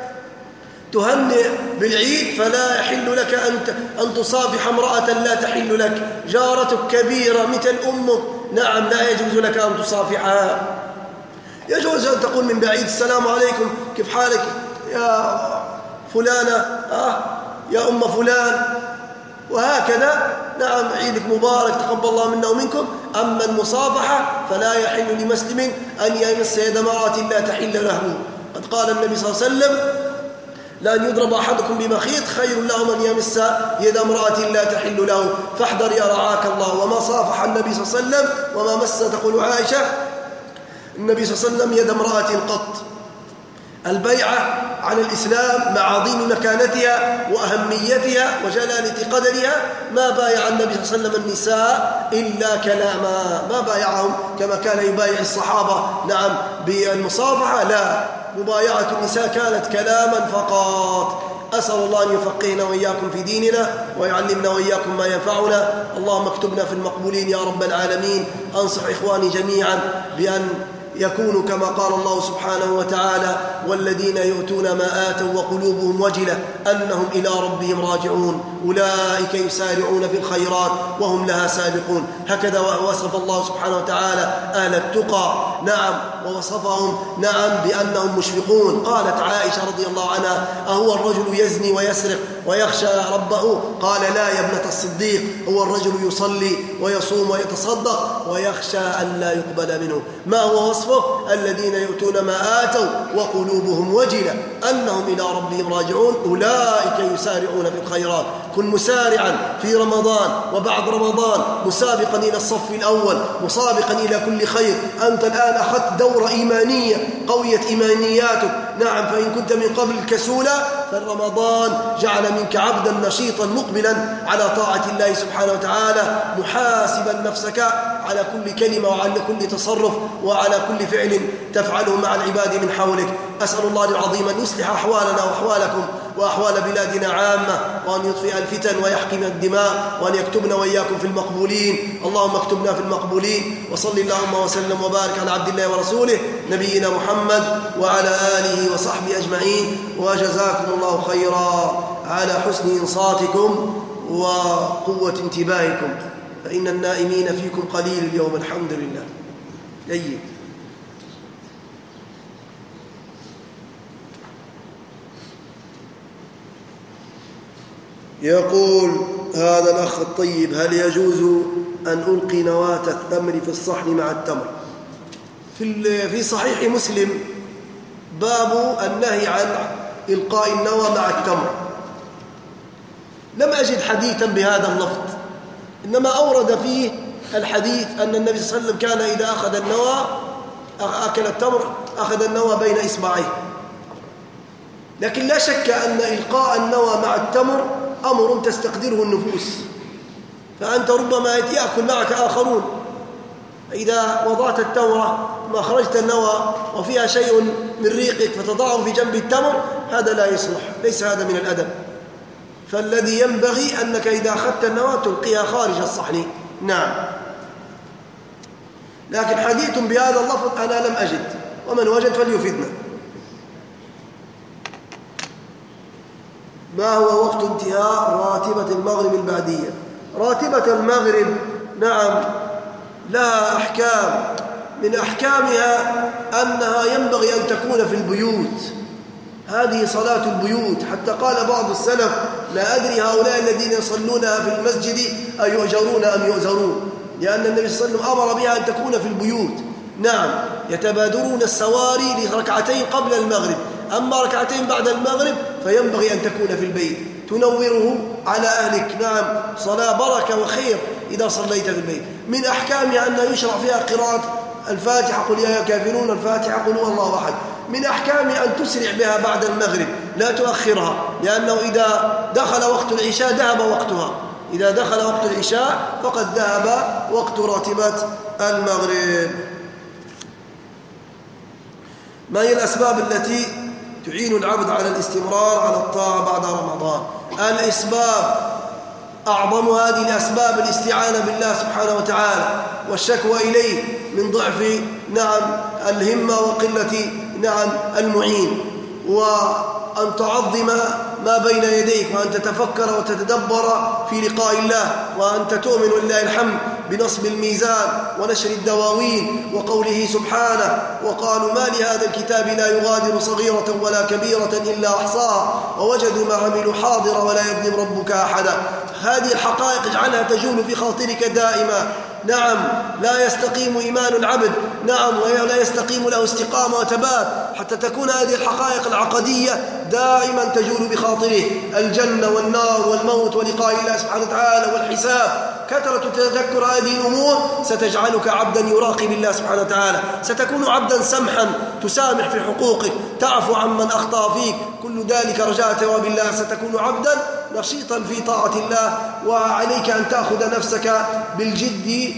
تهنئ بالعيد فلا يحل لك أن تصافح امرأة لا تحل لك، جارتك كبيرة مثل أمك، نعم، لا يجوز لك أن تصافحها. يجوز أن تقول من بعيد السلام عليكم، كيف حالك يا فلانة، يا أم فلان، وهكذا. نعم، عيدك مبارك، تقبل الله منا ومنكم. أما المصافحة فلا يحل لمسلم أن يمس يد امرأة لا تحل له. قد قال النبي صلى الله عليه وسلم لأن يضرب أحدكم بمخيط خير له من يمس يد امرأة لا تحل له، فاحذر يا رعاك الله. وما صافح النبي صلى الله عليه وسلم وما مس، تقول عائشة، النبي صلى الله عليه وسلم يد امرأة قط. البيعة على الإسلام مع عظيم مكانتها وأهميتها وجلالة قدرها، ما بايع النبي صلى الله عليه وسلم النساء إلا كلاما، ما بايعهم كما كان يبايع الصحابة، نعم، بالمصافحة، لا، مبايعة النساء كانت كلاما فقط. أسأل الله أن يفقهنا وإياكم في ديننا ويعلمنا وإياكم ما ينفعنا. اللهم اكتبنا في المقبولين يا رب العالمين. أنصح إخواني جميعا بأن يكونوا كما قال الله سبحانه وتعالى والذين يؤتون ما آتوا وقلوبهم وجلة أنهم إلى ربهم راجعون أولئك يسارعون في الخيرات وهم لها سابقون. هكذا وصف الله سبحانه وتعالى أهل التقى، نعم، ووصفهم، نعم، بأنهم مشفقون. قالت عائشة رضي الله عنها أهو الرجل يزني ويسرق ويخشى ربه؟ قال لا يا ابنة الصديق، هو الرجل يصلي ويصوم ويتصدق ويخشى أن لا يقبل منه. ما هو وصفه؟ الذين يؤتون ما آتوا وقلوبهم وجلة أنهم إلى ربهم راجعون أولئك يسارعون في الخيرات. كن مسارعا في رمضان وبعد رمضان، مسابقا إلى الصف الأول، مسابقا إلى كل خير. أنت الآن أخذت دورة إيمانية، قويت إيمانياتك، نعم، فإن كنت من قبل كسولا فالرمضان جعل منك عبدا نشيطا مقبلا على طاعة الله سبحانه وتعالى، محاسبا نفسك على كل كلمة وعلى كل تصرف وعلى كل فعل تفعله مع العباد من حولك. أسأل الله العظيم أن يصلح أحوالنا وأحوالكم وأحوال بلادنا عامة، وأن يطفئ الفتن ويحقن الدماء، وأن يكتبنا وإياكم في المقبولين. اللهم اكتبنا في المقبولين. وصل اللهم وسلم وبارك على عبد الله ورسوله نبينا محمد وعلى آله وصحبه أجمعين. وجزاكم الله خيرا على حسن إنصاتكم وقوة انتباهكم، فإن النائمين فيكم قليل اليوم الحمد لله. جيد. يقول هذا الأخ الطيب: هل يجوز أن ألقي نواة التمر في الصحن مع التمر؟ في صحيح مسلم باب النهي عن إلقاء النوى مع التمر. لم أجد حديثا بهذا اللفظ، إنما أورد فيه الحديث أن النبي صلى الله عليه وسلم كان إذا أخذ النوى أكل التمر أخذ النوى بين إصبعيه. لكن لا شك أن إلقاء النوى مع التمر أمر تستقدره النفوس، فأنت ربما يأكل معك آخرون، إذا وضعت التمرة ما خرجت النوى وفيها شيء من ريقك فتضعه في جنب التمر، هذا لا يصلح، ليس هذا من الأدب. فالذي ينبغي أنك إذا أخذت النوى تلقيها خارج الصحن. نعم. لكن حديث بهذا اللفظ أنا لم أجد، ومن وجد فليفيدنا. ما هو وقت انتهاء راتبة المغرب البعدية؟ راتبة المغرب نعم لها أحكام، من أحكامها أنها ينبغي أن تكون في البيوت، هذه صلاة البيوت. حتى قال بعض السلف لا أدري هؤلاء الذين يصلونها في المسجد أيؤجرون أم يؤجرون، لأن النبي صلى الله عليه وسلم أمر بها أن تكون في البيوت. نعم، يتبادرون السواري لركعتين قبل المغرب، أما ركعتين بعد المغرب فينبغي أن تكون في البيت تنوره على أهلك. نعم، صلاة بركة وخير إذا صليت في البيت. من أحكامها أن يشرع فيها قراءة الفاتحة، قل يا الكافرون، الفاتحة، قل هو الله أحد. من أحكامها أن تسرع بها بعد المغرب، لا تؤخرها، لأنه إذا دخل وقت العشاء ذهب وقتها، إذا دخل وقت العشاء فقد ذهب وقت راتبة المغرب. ما هي الأسباب التي تعين العبد على الاستمرار على الطاعة بعد رمضان؟ الأسباب أعظم هذه الأسباب الاستعانة بالله سبحانه وتعالى والشكوى إليه من ضعف نعم الهمة وقلة نعم المعين، وأن تعظم ما بين يديك، وأن تتفكر وتتدبر في لقاء الله، وأنت تؤمن لله الحمد بنصب الميزان ونشر الدواوين، وقوله سبحانه وقالوا ما لهذا الكتاب لا يغادر صغيرة ولا كبيرة إلا أحصاها ووجدوا ما عملوا حاضرا ولا يظلم ربك أحدا. هذه الحقائق اجعلها تجول في خاطرك دائما. نعم، لا يستقيم إيمان العبد، نعم، ولا يستقيم له استقامة وثبات حتى تكون هذه الحقائق العقدية دائما تجول بخاطره، الجنة والنار والموت ولقاء الله سبحانه وتعالى والحساب. كثرة تذكر هذه الأمور ستجعلك عبدا يراقب الله سبحانه وتعالى، ستكون عبدا سمحا تسامح في حقوقك، تعفو عمن أخطأ فيك، كل ذلك رجاء ثواب الله. ستكون عبدا نشيطا في طاعة الله، وعليك أن تأخذ نفسك بالجد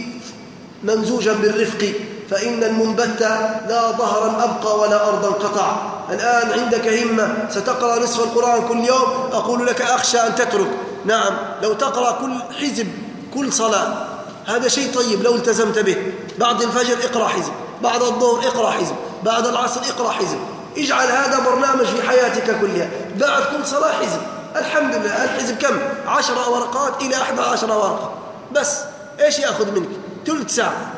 ممزوجا بالرفق، فإن المنبت لا ظهرا أبقى ولا أرضا قطع. الآن عندك همة ستقرأ نصف القرآن كل يوم، أقول لك أخشى أن تترك. نعم، لو تقرأ كل حزب كل صلاة هذا شيء طيب لو التزمت به. بعد الفجر اقرأ حزب، بعد الظهر اقرأ حزب، بعد العصر اقرأ حزب. اجعل هذا برنامج في حياتك كلها، بعد كل صلاة حزب. الحمد لله، الحزب كم؟ 10 ورقات إلى 11 ورقة بس. إيش يأخذ منك؟ ثلث ساعة.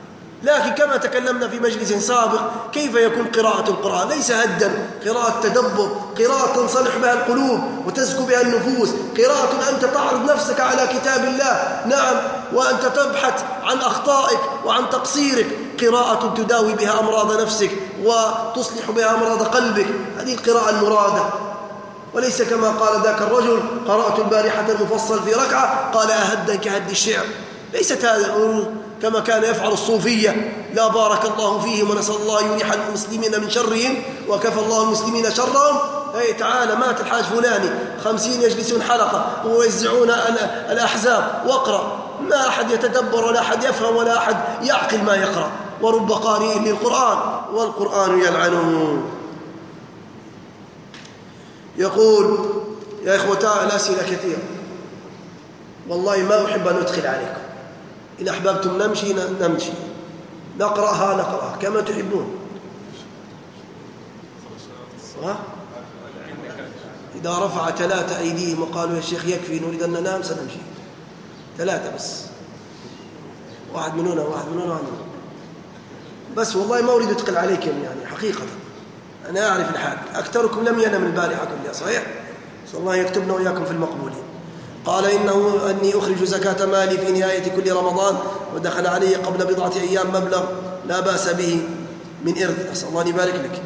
لكن كما تكلمنا في مجلس سابق كيف يكون قراءة القرآن؟ ليس هدا، قراءة تدبر، قراءة تنصلح بها القلوب وتزكو بها النفوس، قراءة أنت تعرض نفسك على كتاب الله، نعم، وأنت تبحث عن أخطائك وعن تقصيرك، قراءة تداوي بها أمراض نفسك وتصلح بها أمراض قلبك. هذه القراءة المرادة، وليس كما قال ذاك الرجل قرأت البارحة المفصل في ركعة قال أهدا كهد الشعر. ليست هذا كما كان يفعل الصوفية، لا بارك الله فيهم ونسأل الله يريح المسلمين من شرهم وكفى الله المسلمين شرهم. أي تعالى مات الحاج فلاني 50 يجلسون حلقة ويوزعون الأحزاب واقرأ، ما أحد يتدبر ولا أحد يفهم ولا أحد يعقل ما يقرأ، ورب قارئ للقرآن والقرآن يلعنه. يقول يا إخوتاء الأسئلة كثيرة، والله ما أحب أن أدخل عليكم، إن أحببتم نمشي نمشي، نقرأها كما تحبون. إذا رفع 3 أيديهم وقالوا يا شيخ يكفي نريد أن ننام سنمشي 3 بس، واحد من هنا واحد من هنا واحد من هنا بس. والله ما أريد أدخل عليكم يعني حقيقة، أنا أعرف الحال، أكثركم لم ينم البارحة كلها صحيح، صلى الله يكتبنا وإياكم في المقبولين. قال أني أخرج زكاة مالي في نهاية كل رمضان، ودخل علي قبل بضعة أيام مبلغ لا بأس به من إرث، أسأل الله أن يبارك لك،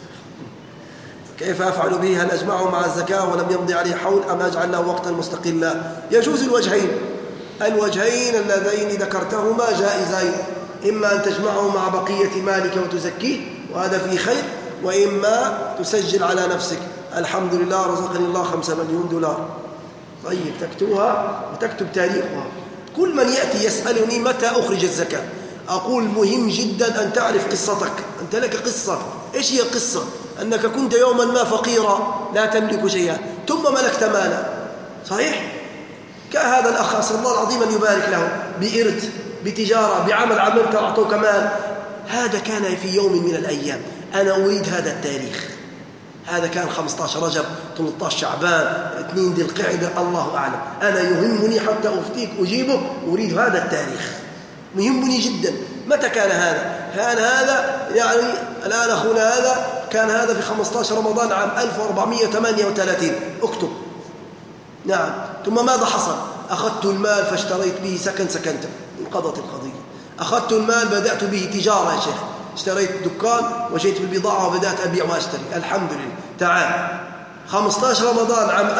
كيف أفعل به؟ هل أجمعه مع الزكاة ولم يمضي عليه حول أم أجعل له وقتا مستقلا؟ يجوز الوجهين، الوجهين اللذين ذكرتهما جائزين، إما أن تجمعه مع بقية مالك وتزكيه وهذا فيه خير، وإما تسجل على نفسك الحمد لله رزقني الله 5 مليون دولار. طيب تكتبها وتكتب تاريخها. كل من يأتي يسألني متى أخرج الزكاة أقول مهم جدا أن تعرف قصتك. أنت لك قصة. إيش هي القصة؟ أنك كنت يوما ما فقيرا لا تملك شيئا ثم ملكت مالا، صحيح؟ كهذا الأخ أسأل الله العظيم أن يبارك له بإرث، بتجارة، بعمل عملت أعطوك مال. هذا كان في يوم من الأيام. أنا أريد هذا التاريخ. هذا كان 15 رجب، 13 شعبان، 2 ذي القعدة، الله أعلم. أنا يهمني حتى أفتيك أجيبه، أريد هذا التاريخ، يهمني جدا. متى كان هذا؟ كان هذا يعني الآن أخونا هذا كان هذا في 15 رمضان عام 1438. اكتب. نعم. ثم ماذا حصل؟ أخذت المال فاشتريت به سكن، سكنته، انقضت القضية. أخذت المال بدأت به تجارة يا شيخ، اشتريت دكان وجيت بالبضاعة وبدأت أبيع وأشتري، الحمد لله. تعال 15 رمضان عام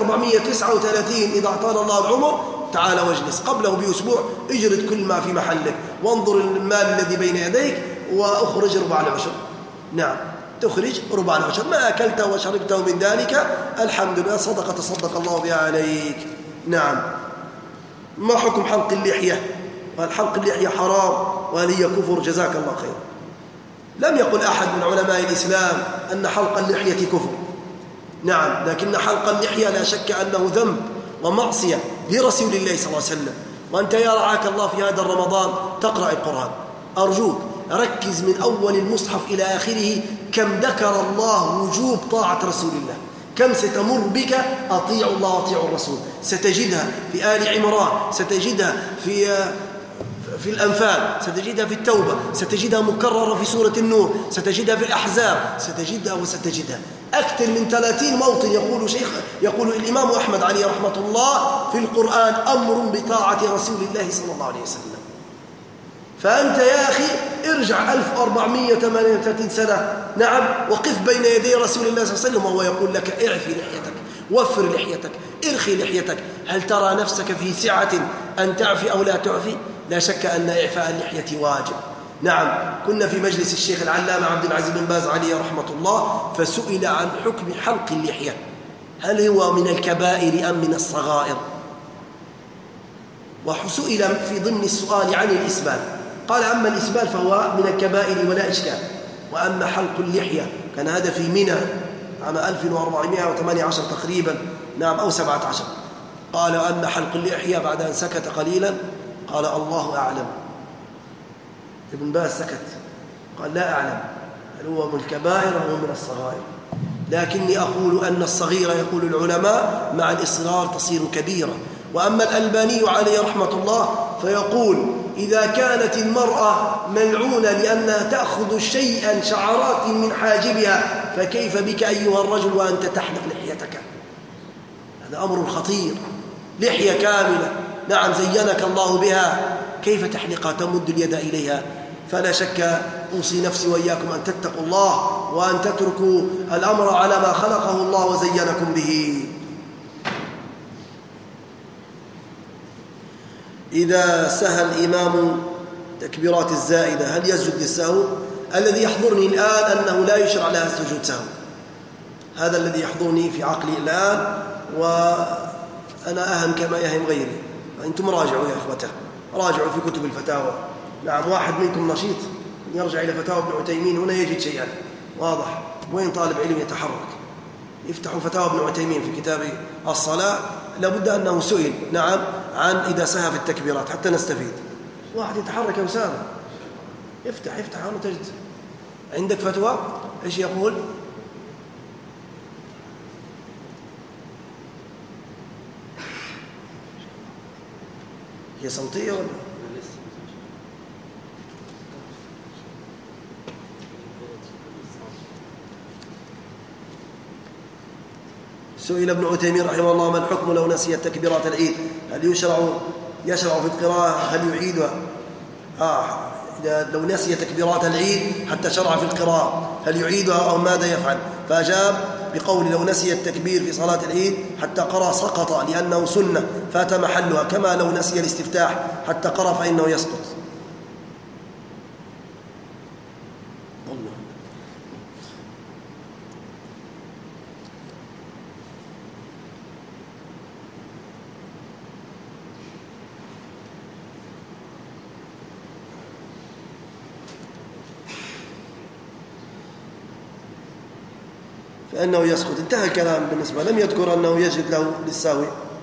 1439 إذا أعطانا الله العمر، تعال واجلس قبله بأسبوع، اجرد كل ما في محلك وانظر المال الذي بين يديك وأخرج 4/10. نعم، تخرج 4/10 ما أكلته وشربته من ذلك، الحمد لله، صدقة تصدق الله بها عليك. نعم. ما حكم حلق اللحية؟ وهل حلق اللحية حرام وهل هي كفر؟ جزاك الله خير. لم يقل أحد من علماء الإسلام أن حلق اللحية كفر. نعم، لكن حلق اللحية لا شك أنه ذنب ومعصية لرسول الله صلى الله عليه وسلم. وأنت يا رعاك الله في هذا رمضان تقرأ القرآن، أرجوك ركز من أول المصحف إلى آخره كم ذكر الله وجوب طاعة رسول الله، كم ستمر بك أطيع الله وأطيع الرسول. ستجدها في آل عمران، ستجدها في الأنفال، ستجدها في التوبة، ستجدها مكررة في سورة النور، ستجدها في الأحزاب، ستجدها أكثر من 30 موطن. يقول الإمام أحمد عليه رحمة الله في القرآن أمر بطاعة رسول الله صلى الله عليه وسلم. فأنت يا أخي ارجع 1438 سنة، نعم، وقف بين يدي رسول الله صلى الله عليه وسلم وهو يقول لك اعفي لحيتك، وفر لحيتك، ارخي لحيتك. هل ترى نفسك في سعة أن تعفي أو لا تعفي؟ لا شك أن إعفاء اللحية واجب. نعم، كنا في مجلس الشيخ العلامة عبد العزيز بن باز عليه رحمة الله، فسئل عن حكم حلق اللحية، هل هو من الكبائر أم من الصغائر؟ وسئل في ضمن السؤال عن الإسبال، قال أما الإسبال فهو من الكبائر ولا إشكال، وأما حلق اللحية كان هذا في منى عام 1418 تقريبا، نعم، أو 17. قال أما حلق اللحية بعد أن سكت قليلا قال الله أعلم. ابن باز سكت قال لا أعلم هل هو من الكبائر أو من الصغائر، لكني أقول أن الصغيرة يقول العلماء مع الإصرار تصير كبيرة. وأما الألباني عليه رحمة الله فيقول إذا كانت المرأة ملعونة لأنها تأخذ شيئا شعرات من حاجبها فكيف بك أيها الرجل وأنت تحلق لحيتك؟ هذا أمر خطير. لحية كاملة، نعم، زينك الله بها، كيف تحلقها تمد اليد إليها؟ فلا شك أوصي نفسي وإياكم أن تتقوا الله وأن تتركوا الأمر على ما خلقه الله وزينكم به. إذا سهى الإمام تكبيرات الزائدة هل يسجد للسهو؟ الذي يحضرني الآن أنه لا يشرع لها سجود سهو، هذا الذي يحضرني في عقلي الآن، وأنا أهم كما يهم غيري. أنتم راجعوا يا أخوته، راجعوا في كتب الفتاوى. نعم، واحد منكم نشيط يرجع إلى فتاوى ابن عثيمين هنا يجد شيئا واضح. وين طالب علم يتحرك يفتح فتاوى ابن عثيمين في كتاب الصلاة، لابد أنه سئل، نعم، عن إذا سهى في التكبيرات حتى نستفيد. واحد يتحرك يا أسامة، افتح هنا تجد عندك فتوى. إيش يقول؟ هي صوتية ولا؟ سئل ابن عثيمين رحمه الله ما الحكم لو نسي تكبيرات العيد؟ هل يشرع في القراءة؟ هل يعيدها؟ إذا لو نسي تكبيرات العيد حتى شرع في القراءة هل يعيدها أو ماذا يفعل؟ فأجاب بقول لو نسي التكبير في صلاة العيد حتى قرأ سقط لأنه سنة فات محلها، كما لو نسي الاستفتاح حتى قرأ فإنه يسقط. فإنه يسقط. انتهى الكلام بالنسبة، لم يذكر أنه يجد له للسهو.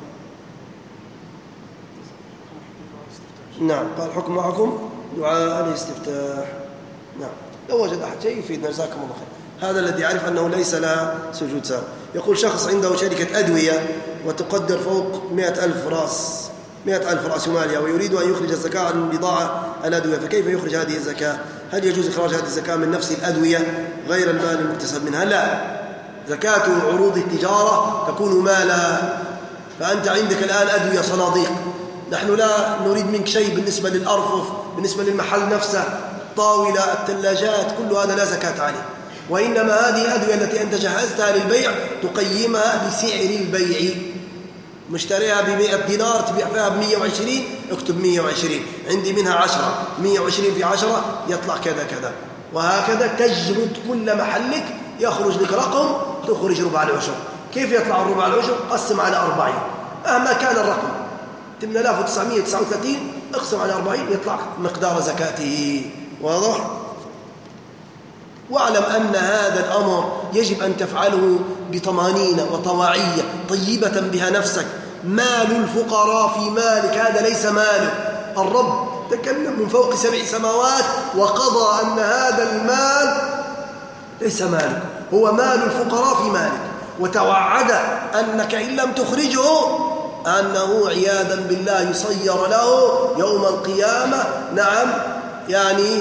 نعم، قال حكم معكم دعاء الاستفتاح. نعم، لو وجد أحد شيء يفيدنا جزاكم الله خير. هذا الذي يعرف أنه ليس له سجود سهو. يقول شخص عنده شركة أدوية وتقدر فوق 100,000 رأس مالها ويريد أن يخرج الزكاة عن بضاعة الأدوية، فكيف يخرج هذه الزكاة؟ هل يجوز إخراج هذه الزكاة من نفس الأدوية غير المال المكتسب منها؟ لا، زكاة عروض التجارة تكون مالا. فأنت عندك الآن أدوية صناديق، نحن لا نريد منك شيء بالنسبة للأرفف، بالنسبة للمحل نفسه، الطاولة، الثلاجات، كل هذا لا زكاة عليه. وإنما هذه الأدوية التي أنت جهزتها للبيع تقيمها بسعر البيع. مشتريها ب100 دينار تبيع فيها ب120، اكتب 120، عندي منها 10، 120 في 10 يطلع كذا كذا، وهكذا تجرد كل محلك يخرج لك رقم تخرج ربع العشر. كيف يطلع الربع العشر؟ قسم على 40 مهما كان الرقم، 8939 اقسم على 40 يطلع مقدار زكاته. واضح؟ واعلم أن هذا الأمر يجب أن تفعله بطمانينة وطواعية طيبة بها نفسك. مال الفقراء في مالك، هذا ليس مالك. الرب تكلم من فوق 7 سماوات وقضى أن هذا المال ليس مالك، هو مال الفقراء في مالك، وتوعد أنك إن لم تخرجه أنه عياذا بالله يصير له يوم القيامة، نعم، يعني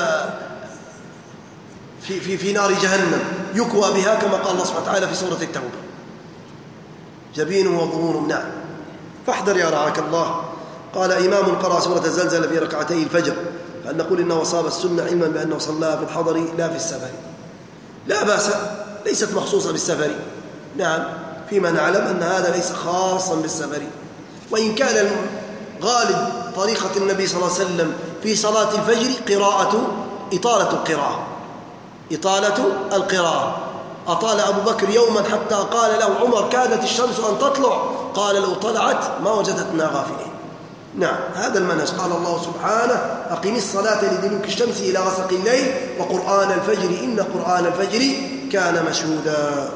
في نار جهنم يكوى بها، كما قال الله سبحانه وتعالى في سورة التوبة، جبينه وظهوره. نعم، فاحذر يا رعاك الله. قال إمام قرأ سورة الزلزلة في ركعتي الفجر، فأن نقول إنه أصاب السنة علما بأنه صلاها في الحضر لا في السفر. لا بأس، ليست مخصوصة بالسفر. نعم، فيما نعلم أن هذا ليس خاصا بالسفر، وإن كان غالب طريقة النبي صلى الله عليه وسلم في صلاة الفجر إطالة القراءة. أطال أبو بكر يوما حتى قال له عمر كادت الشمس أن تطلع، قال لو طلعت ما وجدتنا غافلين. نعم، هذا المنهج. قال الله سبحانه أقم الصلاة لدلوك الشمس إلى غسق الليل وقرآن الفجر إن قرآن الفجر كان مشهودا.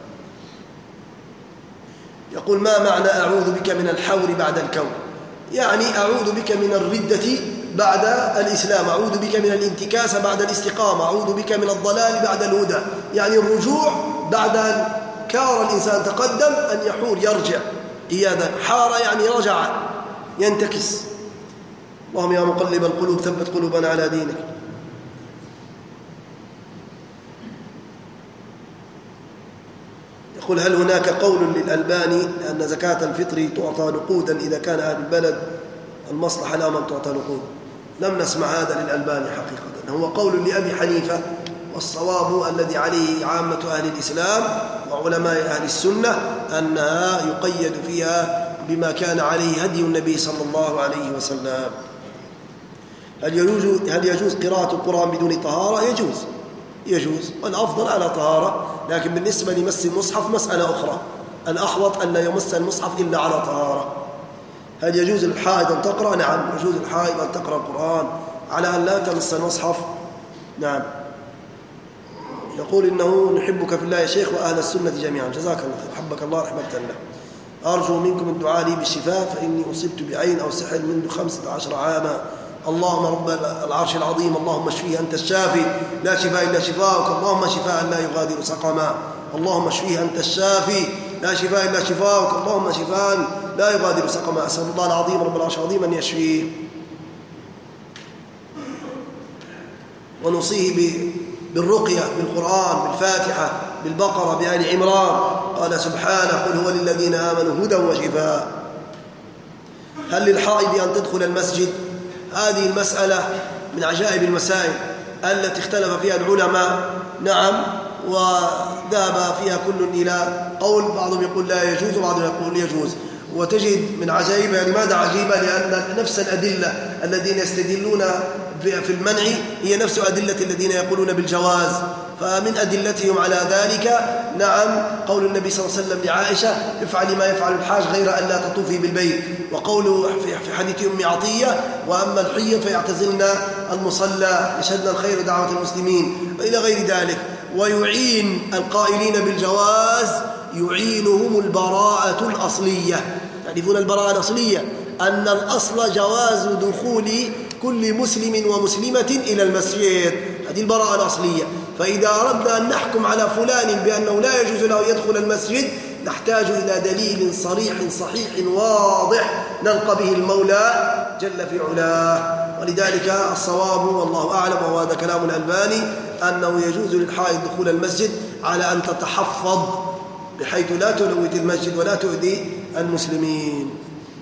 يقول ما معنى أعوذ بك من الحور بعد الكون؟ يعني أعوذ بك من الردة بعد الإسلام، أعوذ بك من الانتكاسة بعد الاستقامة، أعوذ بك من الضلال بعد الهدى. يعني الرجوع بعد أن كار الإنسان تقدم أن يحور يرجع. إياذا حار يعني رجع ينتكس. اللهم يا مقلب القلوب ثبت قلوبنا على دينك. يقول هل هناك قول للألباني أن زكاة الفطر تعطى نقودا إذا كان أهل البلد المصلحة لا من تعطى نقود؟ لم نسمع هذا للألباني حقيقة، هو قول لأبي حنيفة، والصواب الذي عليه عامة أهل الإسلام وعلماء أهل السنة أنها يقيد فيها بما كان عليه هدي النبي صلى الله عليه وسلم. هل يجوز قراءة القرآن بدون طهارة؟ يجوز، والأفضل على طهارة، لكن بالنسبة لمس المصحف مسألة أخرى، الأحوط أن لا يمس المصحف إلا على طهارة. هل يجوز الحائض أن تقرأ؟ نعم، يجوز الحائض أن تقرأ القرآن على أن لا تمس المصحف. نعم. يقول إنه نحبك في الله يا شيخ وأهل السنة جميعا. جزاك الله خير، حبك الله رحمة الله. أرجو منكم الدعاء لي بالشفاء، فإني أصبت بعين أو سحر منذ 15 عاما. اللهم رب العرش العظيم، اللهم اشفيه أنت الشافي لا شفاء إلا شفاءك، اللهم شفاء لا يغادر سقما. اللهم اشفيه أنت الشافي لا شفاء إلا شفاءك، اللهم شفاء لا يغادر سقما. أسأل الله العظيم رب العرش العظيم أن يشفيه. ونوصيه بالرقية بالقرآن، بالفاتحة، بالبقرة، بآل عمران. قال سبحانه قل هو للذين آمنوا هدى وشفاء. هل للحائض أن تدخل المسجد؟ هذه المسألة من عجائب المسائل التي اختلف فيها العلماء. نعم، وذهب فيها كل إلى قول، بعضهم يقول لا يجوز وبعضهم يقول يجوز. وتجد من عجائبها، لماذا عجيبة؟ لأن نفس الأدلة الذين يستدلون في المنع هي نفس أدلة الذين يقولون بالجواز. فمن أدلتهم على ذلك نعم قول النبي صلى الله عليه وسلم لعائشة: افعلي ما يفعل الحاج غير أن لا تطوفي بالبيت، وقوله في حديث أم عطية: وأما الحيض فيعتزلن المصلى يشهدن الخير ودعوة المسلمين، وإلى غير ذلك. ويعين القائلين بالجواز يعينهم البراءة الأصلية. تعرفون البراءة الأصلية؟ أن الأصل جواز دخول كل مسلم ومسلمة إلى المسجد، هذه البراءة الأصلية. فإذا أردنا أن نحكم على فلان بأنه لا يجوز له يدخل المسجد نحتاج إلى دليل صريح صحيح واضح نلقى به المولى جل في علاه. ولذلك الصواب والله أعلم، وهذا كلام الألباني، أنه يجوز للحائض دخول المسجد على أن تتحفظ بحيث لا تلوث المسجد ولا تؤذي المسلمين.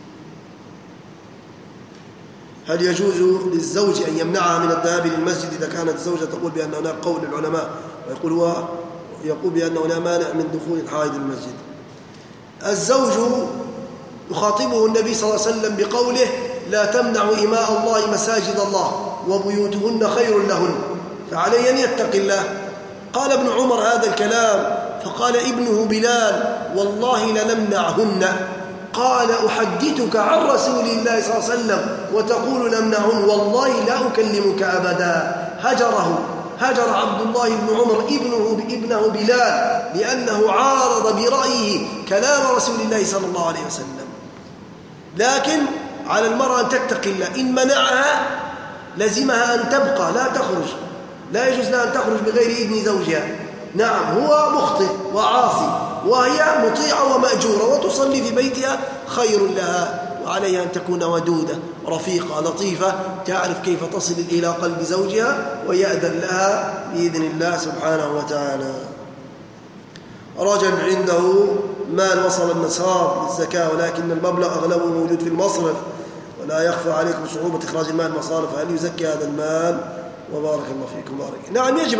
هل يجوز للزوج أن يمنعها من الذهاب للمسجد إذا كانت الزوجة تقول بأن هناك قول العلماء ويقول بأنه لا مانع من دخول الحائض المسجد؟ الزوج يخاطبه النبي صلى الله عليه وسلم بقوله: لا تمنعوا إماء الله مساجد الله وبيوتهن خير لهن، فعليه أن يتقي الله. قال ابن عمر هذا الكلام، فقال ابنه بلال: والله لنمنعهن. قال: أحدثك عن رسول الله صلى الله عليه وسلم وتقول نمنعهن؟ والله لا أكلمك أبدا. هجر عبد الله بن عمر ابنه بلال لأنه عارض برأيه كلام رسول الله صلى الله عليه وسلم. لكن على المرأة أن تتقي الله، إن منعها لزمها أن تبقى لا تخرج، لا يجوز لها أن تخرج بغير إذن زوجها. نعم هو مخطئ وعاصي وهي مطيعة ومأجورة، وتصلي في بيتها خير لها، وعليها أن تكون ودودة رفيقة لطيفة تعرف كيف تصل إلى قلب زوجها ويأذن لها بإذن الله سبحانه وتعالى. رجل عنده مال وصل النصاب للزكاة ولكن المبلغ أغلبه موجود في المصرف ولا يخفى عليكم صعوبة إخراج المال المصارف، هل يزكي هذا المال؟ وبارك الله فيكم. نعم يجب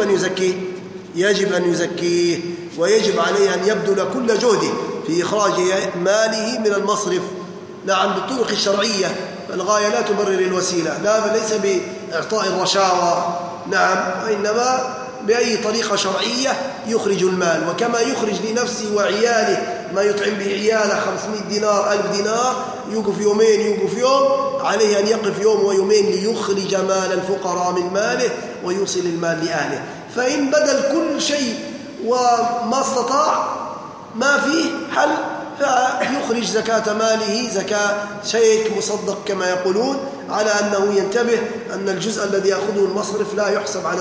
أن يزكيه، ويجب عليه أن يبذل كل جهده في إخراج ماله من المصرف، نعم بالطرق الشرعية، الغاية لا تبرر الوسيلة، لا ليس بإعطاء الرشاوى، نعم وإنما بأي طريقة شرعية يخرج المال. وكما يخرج لنفسه وعياله ما يطعم به عياله 500 دينار 1000 دينار، يوقف يومين يوقف يوم، عليه أن يقف يوم ويومين ليخرج مال الفقراء من ماله ويوصل المال لأهله. فإن بدل كل شيء وما استطاع ما فيه حل فيخرج زكاة ماله زكاة شيك مصدق كما يقولون، على أنه ينتبه أن الجزء الذي يأخذه المصرف لا يحسب على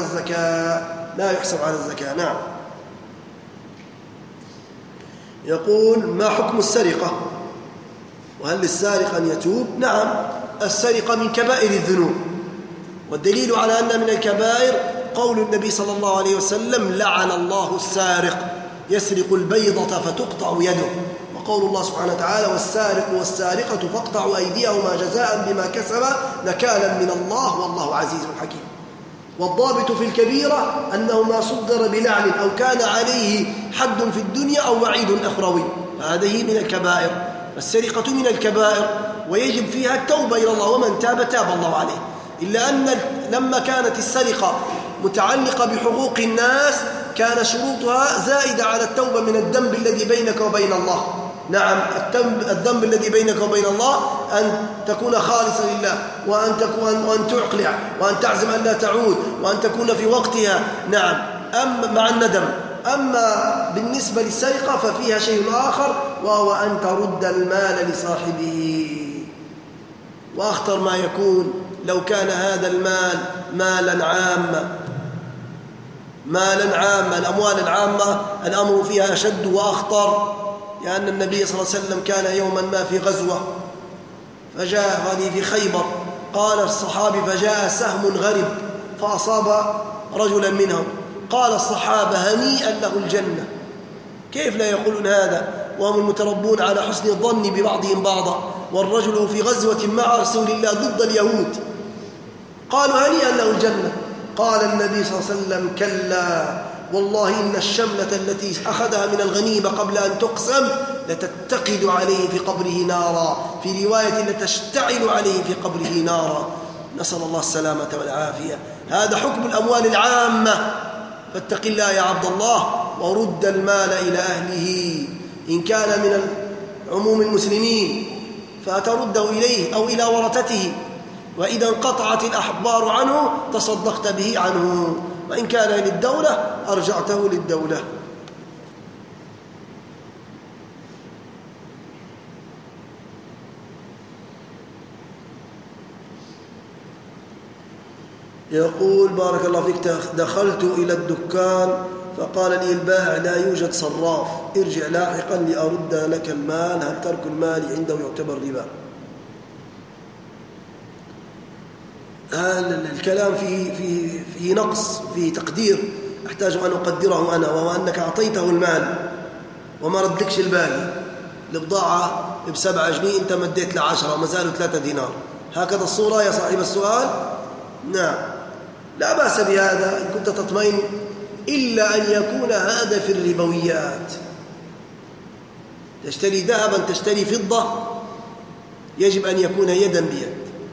الزكاة. نعم. يقول: ما حكم السرقة؟ وهل للسارق أن يتوب؟ نعم، السرقة من كبائر الذنوب، والدليل على أن من الكبائر قول النبي صلى الله عليه وسلم: لعن الله السارق يسرق البيضة فتقطع يده، وقول الله سبحانه وتعالى: والسارق والسارقة فاقطعوا أيديهما جزاء بما كسبا نكالا من الله والله عزيز حكيم. والضابط في الكبيرة أنه ما صدر بلعن أو كان عليه حد في الدنيا أو وعيد أخروي، هذه من الكبائر. السرقة من الكبائر ويجب فيها التوبة إلى الله، ومن تاب تاب الله عليه. إلا أن لما كانت السرقة متعلقة بحقوق الناس كان شروطها زائدة على التوبة من الذنب الذي بينك وبين الله. نعم، الذنب الذي بينك وبين الله أن تكون خالصا لله، وأن تقلع، وأن تعزم أن لا تعود، وأن تكون في وقتها، نعم، مع الندم. أما بالنسبة للسرقة ففيها شيء آخر، وهو أن ترد المال لصاحبه. وأخطر ما يكون لو كان هذا المال مالا عاما، الأموال العامة الأمر فيها أشد وأخطر، لأن النبي صلى الله عليه وسلم كان يوما ما في غزوة فجاء هذه في خيبر، قال الصحابي: فجاء سهم غرب فأصاب رجلا منهم، قال الصحابة: هنيئا له الجنة. كيف لا يقولون هذا وهم المتربون على حسن الظن ببعضهم بعضا، والرجل في غزوة مع رسول الله ضد اليهود، قالوا: هنيئا له الجنة. قال النبي صلى الله عليه وسلم: كلا والله إن الشملة التي أخذها من الغنيمة قبل أن تقسم لتتقد عليه في قبره نارا، في رواية لتشتعل عليه في قبره نارا، نسأل الله السلامة والعافية. هذا حكم الأموال العامة، فاتق الله يا عبد الله ورد المال إلى أهله. إن كان من عموم المسلمين فترده إليه أو إلى ورثته، وإذا انقطعت الأحبار عنه تصدقت به عنه، وإن كان للدولة أرجعته للدولة. يقول بارك الله فيك: دخلت إلى الدكان فقال لي البائع لا يوجد صراف، ارجع لاحقا لأرد لك المال، هل ترك المال عنده يعتبر ربا؟ الكلام فيه نقص، فيه تقدير أحتاج أن أقدره أنا، وهو أنك أعطيته المال وما ردكش الباقي. البضاعة ب7 جنيه أنت مديت ل10 وما زالوا 3 دينار، هكذا الصورة يا صاحب السؤال؟ نعم، لا بأس بهذا إن كنت تطمئن، إلا أن يكون هذا في الربويات. تشتري ذهبا، تشتري فضة، يجب أن يكون يدا بيد،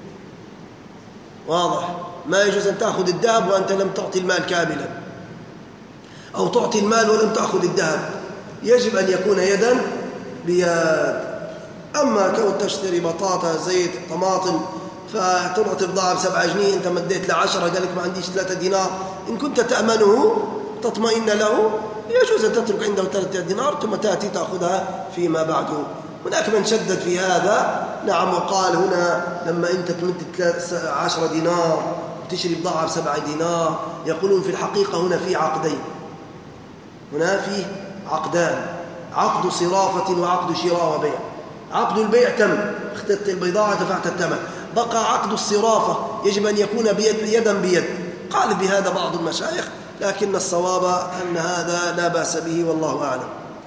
واضح؟ ما يجوز أن تأخذ الذهب وأنت لم تعطي المال كاملا، أو تعطي المال ولم تأخذ الذهب، يجب أن يكون يدا بيد. أما كون تشتري بطاطا، زيت، طماطم، فتعطي بضاعة ب7 جنيه أنت مديت ل10، قال لك ما عنديش 3 دينار، إن كنت تأمنه تطمئن له يجوز أن تترك عنده 3 دينار ثم تأتي تأخذها فيما بعده. هناك من شدد في هذا، نعم، وقال هنا لما أنت تمد 10 دينار وتشتري بضاعة ب7 دينار، يقولون في الحقيقة هنا في عقدين، هنا في عقدان: عقد صرافة وعقد شراء وبيع. عقد البيع تم، اخترت البضاعة دفعت الثمن، بقى عقد الصرافة يجب أن يكون يدا بيد. قال بهذا بعض المشايخ، لكن الصواب أن هذا لا بأس به والله أعلم.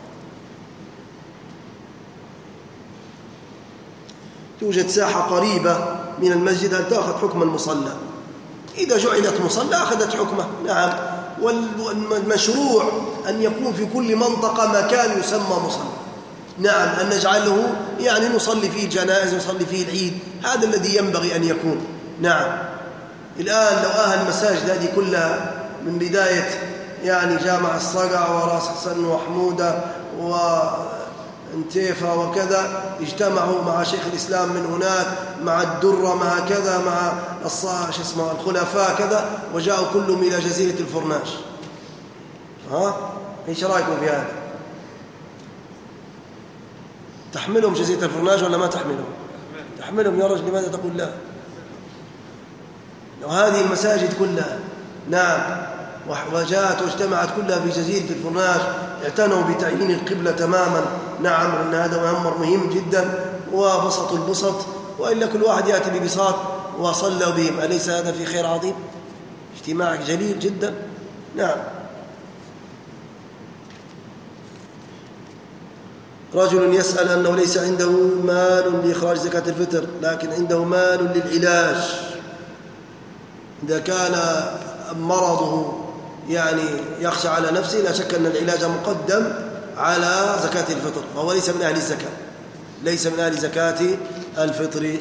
توجد ساحة قريبة من المسجد، هل تأخذ حكم المصلى؟ إذا جعلت مصلى أخذت حكمه، نعم. والمشروع أن يكون في كل منطقة مكان يسمى مصلى، نعم، أن نجعله يعني نصلي فيه الجنائز، نصلي فيه العيد، هذا الذي ينبغي أن يكون، نعم. الآن لو أهل المساجد هذه كلها من بداية يعني جامع الصقع وراس حسن وحمودة وانتيفا وكذا اجتمعوا مع شيخ الإسلام من هناك، مع الدرة، مع كذا، مع الخلفاء كذا، وجاءوا كلهم إلى جزيرة الفرناش، ايش رأيكم في هذا؟ تحملهم جزيرة الفرناش ولا ما تحملهم؟ تحملهم يا رجل، لماذا تقول لا؟ لو هذه المساجد كلها، نعم، وجاءت واجتمعت كلها في جزيرة الفرناش، اعتنوا بتعيين القبلة تماما، نعم، لأن هذا أمر مهم جدا، وبسطوا البسط، وإلا كل واحد يأتي ببساط وصلوا بهم، أليس هذا في خير عظيم؟ اجتماع جليل جدا، نعم. رجل يسأل أنه ليس عنده مال لإخراج زكاة الفطر، لكن عنده مال للعلاج. إذا كان مرضه يعني يخشى على نفسه، لا شك أن العلاج مقدم على زكاة الفطر، فهو ليس من أهل الزكاة، ليس من أهل زكاة الفطر.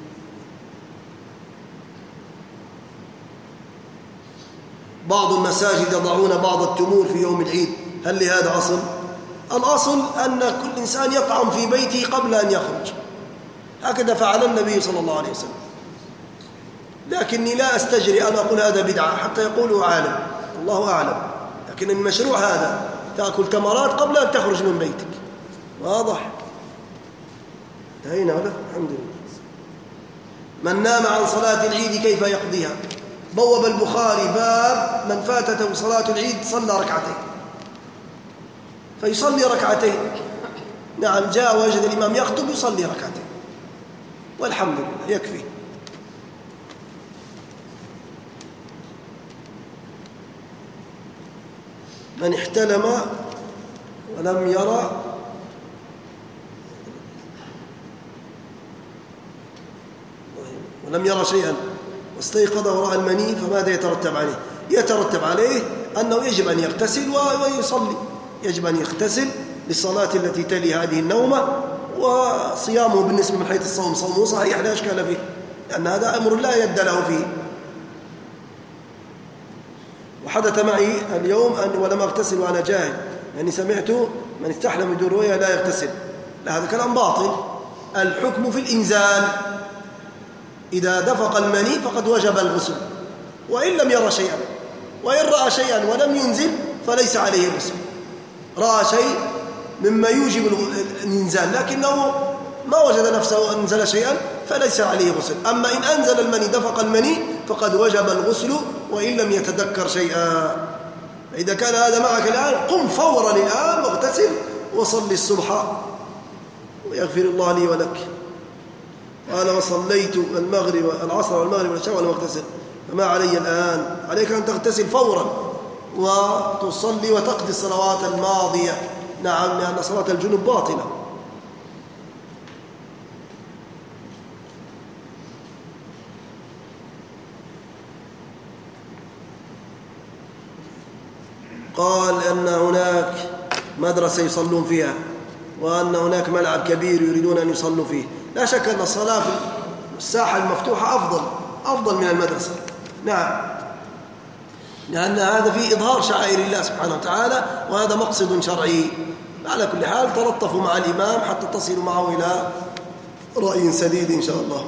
بعض المساجد يضعون بعض التمور في يوم العيد، هل لهذا أصل؟ الأصل أن كل إنسان يطعم في بيته قبل أن يخرج، هكذا فعل النبي صلى الله عليه وسلم. لكني لا أستجري أن أقول هذا بدعة حتى يقوله عالم، الله أعلم، لكن المشروع هذا تأكل تمرات قبل أن تخرج من بيتك، واضح؟ انتهينا ولا؟ الحمد لله. من نام عن صلاة العيد كيف يقضيها؟ بوب البخاري باب من فاتته صلاة العيد صلى ركعتين، فيصلي ركعتين، نعم، جاء وجد الإمام يخطب يصلي ركعتين والحمد لله يكفي. من احتلم ولم يرى شيئا واستيقظ ورأى المني، فماذا يترتب عليه؟ يترتب عليه أنه يجب أن يغتسل ويصلي، يجب أن يغتسل للصلاة التي تلي هذه النومة، وصيامه بالنسبة من حيث الصوم صومه صحيح لا إشكال فيه، لأن هذا أمر لا يد له فيه. وحدث معي اليوم ولم أغتسل وأنا جاهل، يعني سمعت من استحلم بدون رؤيا لا يغتسل. لا، هذا كلام باطل. الحكم في الإنزال، إذا دفق المني فقد وجب الغسل وإن لم يرى شيئا، وإن رأى شيئا ولم ينزل فليس عليه غسل. رأى شيء مما يوجب الإنزال لكنه ما وجد نفسه أنزل شيئا فليس عليه غسل. أما إن أنزل المني دفق المني فقد وجب الغسل وإن لم يتذكر شيئا. إذا كان هذا معك الآن قم فورا الآن واغتسل وصلي الصبح ويغفر الله لي ولك. وأنا وصليت المغرب العصر والمغرب والعشاء وأنا مغتسل، فما علي الآن؟ عليك أن تغتسل فورا وتصلي وتقضي الصلوات الماضية. نعم، لأن صلاة الجنوب باطلة. قال أن هناك مدرسة يصلون فيها، وأن هناك ملعب كبير يريدون أن يصلوا فيه. لا شك أن الصلاة في الساحة المفتوحة أفضل من المدرسة. نعم، لأن هذا فيه إظهار شعائر الله سبحانه وتعالى، وهذا مقصد شرعي. على كل حال تلطفوا مع الإمام حتى تصلوا معه إلى رأي سديد إن شاء الله.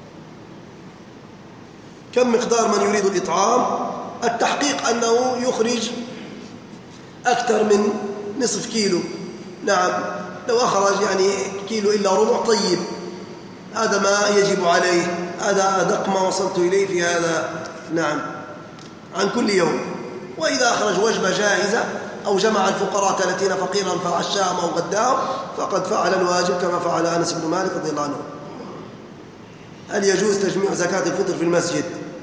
كم مقدار من يريد الإطعام؟ التحقيق أنه يخرج أكثر من نصف كيلو. نعم، لو أخرج يعني كيلو إلا ربع طيب، هذا ما يجب عليه، هذا أدق ما وصلت إليه في هذا. نعم، عن كل يوم. وإذا أخرج وجبة جاهزة أو جمع الفقراء 30 فقيرا فعشاهم أو غداهم فقد فعل الواجب كما فعل أنس بن مالك رضي الله عنه. هل يجوز تجميع زكاة الفطر في المسجد؟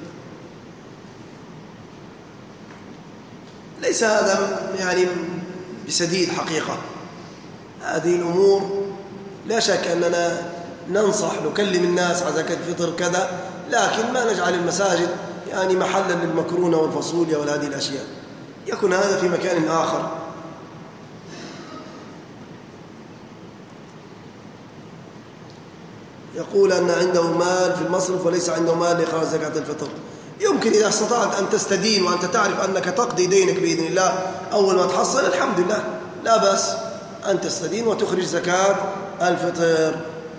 ليس هذا يعني بسديد حقيقة. هذه الأمور لا شك أننا ننصح نكلم الناس على زكاة الفطر كذا، لكن ما نجعل المساجد يعني محلا للمكرونة والفاصوليا وهذه الأشياء. يكون هذا في مكان آخر. يقول أن عنده مال في المصرف وليس عنده مال لإخراج زكاة الفطر. يمكن إذا استطعت أن تستدين وأنت تعرف أنك تقضي دينك بإذن الله أول ما تحصل، الحمد لله لا بأس أن تستدين وتخرج زكاة الفطر.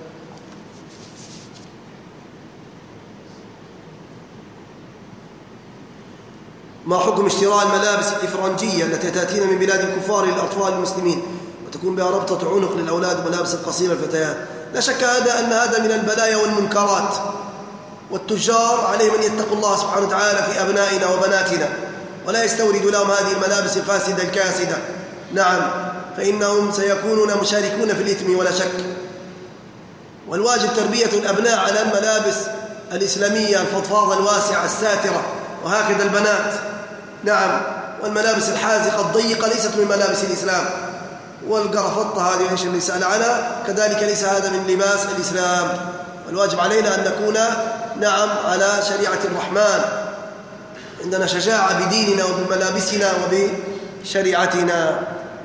ما حكم اشتراء الملابس الإفرنجية التي تأتينا من بلاد الكفار للأطفال المسلمين وتكون بها ربطة عنق للأولاد وملابس القصيرة للفتيات؟ لا شك أن هذا من البلايا والمنكرات، والتجار عليهم أن يتقوا الله سبحانه وتعالى في أبنائنا وبناتنا ولا يستورد لهم هذه الملابس الفاسدة الكاسدة. نعم، فإنهم سيكونون مشاركون في الإثم ولا شك. والواجب تربية الأبناء على الملابس الإسلامية الفضفاضة الواسعة الساترة، وهكذا البنات. نعم، والملابس الحازقة الضيقة ليست من ملابس الإسلام، والقرفطة هذه إيش اللي سأل عنها كذلك ليس هذا من لباس الإسلام. والواجب علينا أن نكون نعم على شريعة الرحمن، عندنا شجاعة بديننا وبملابسنا وبشريعتنا.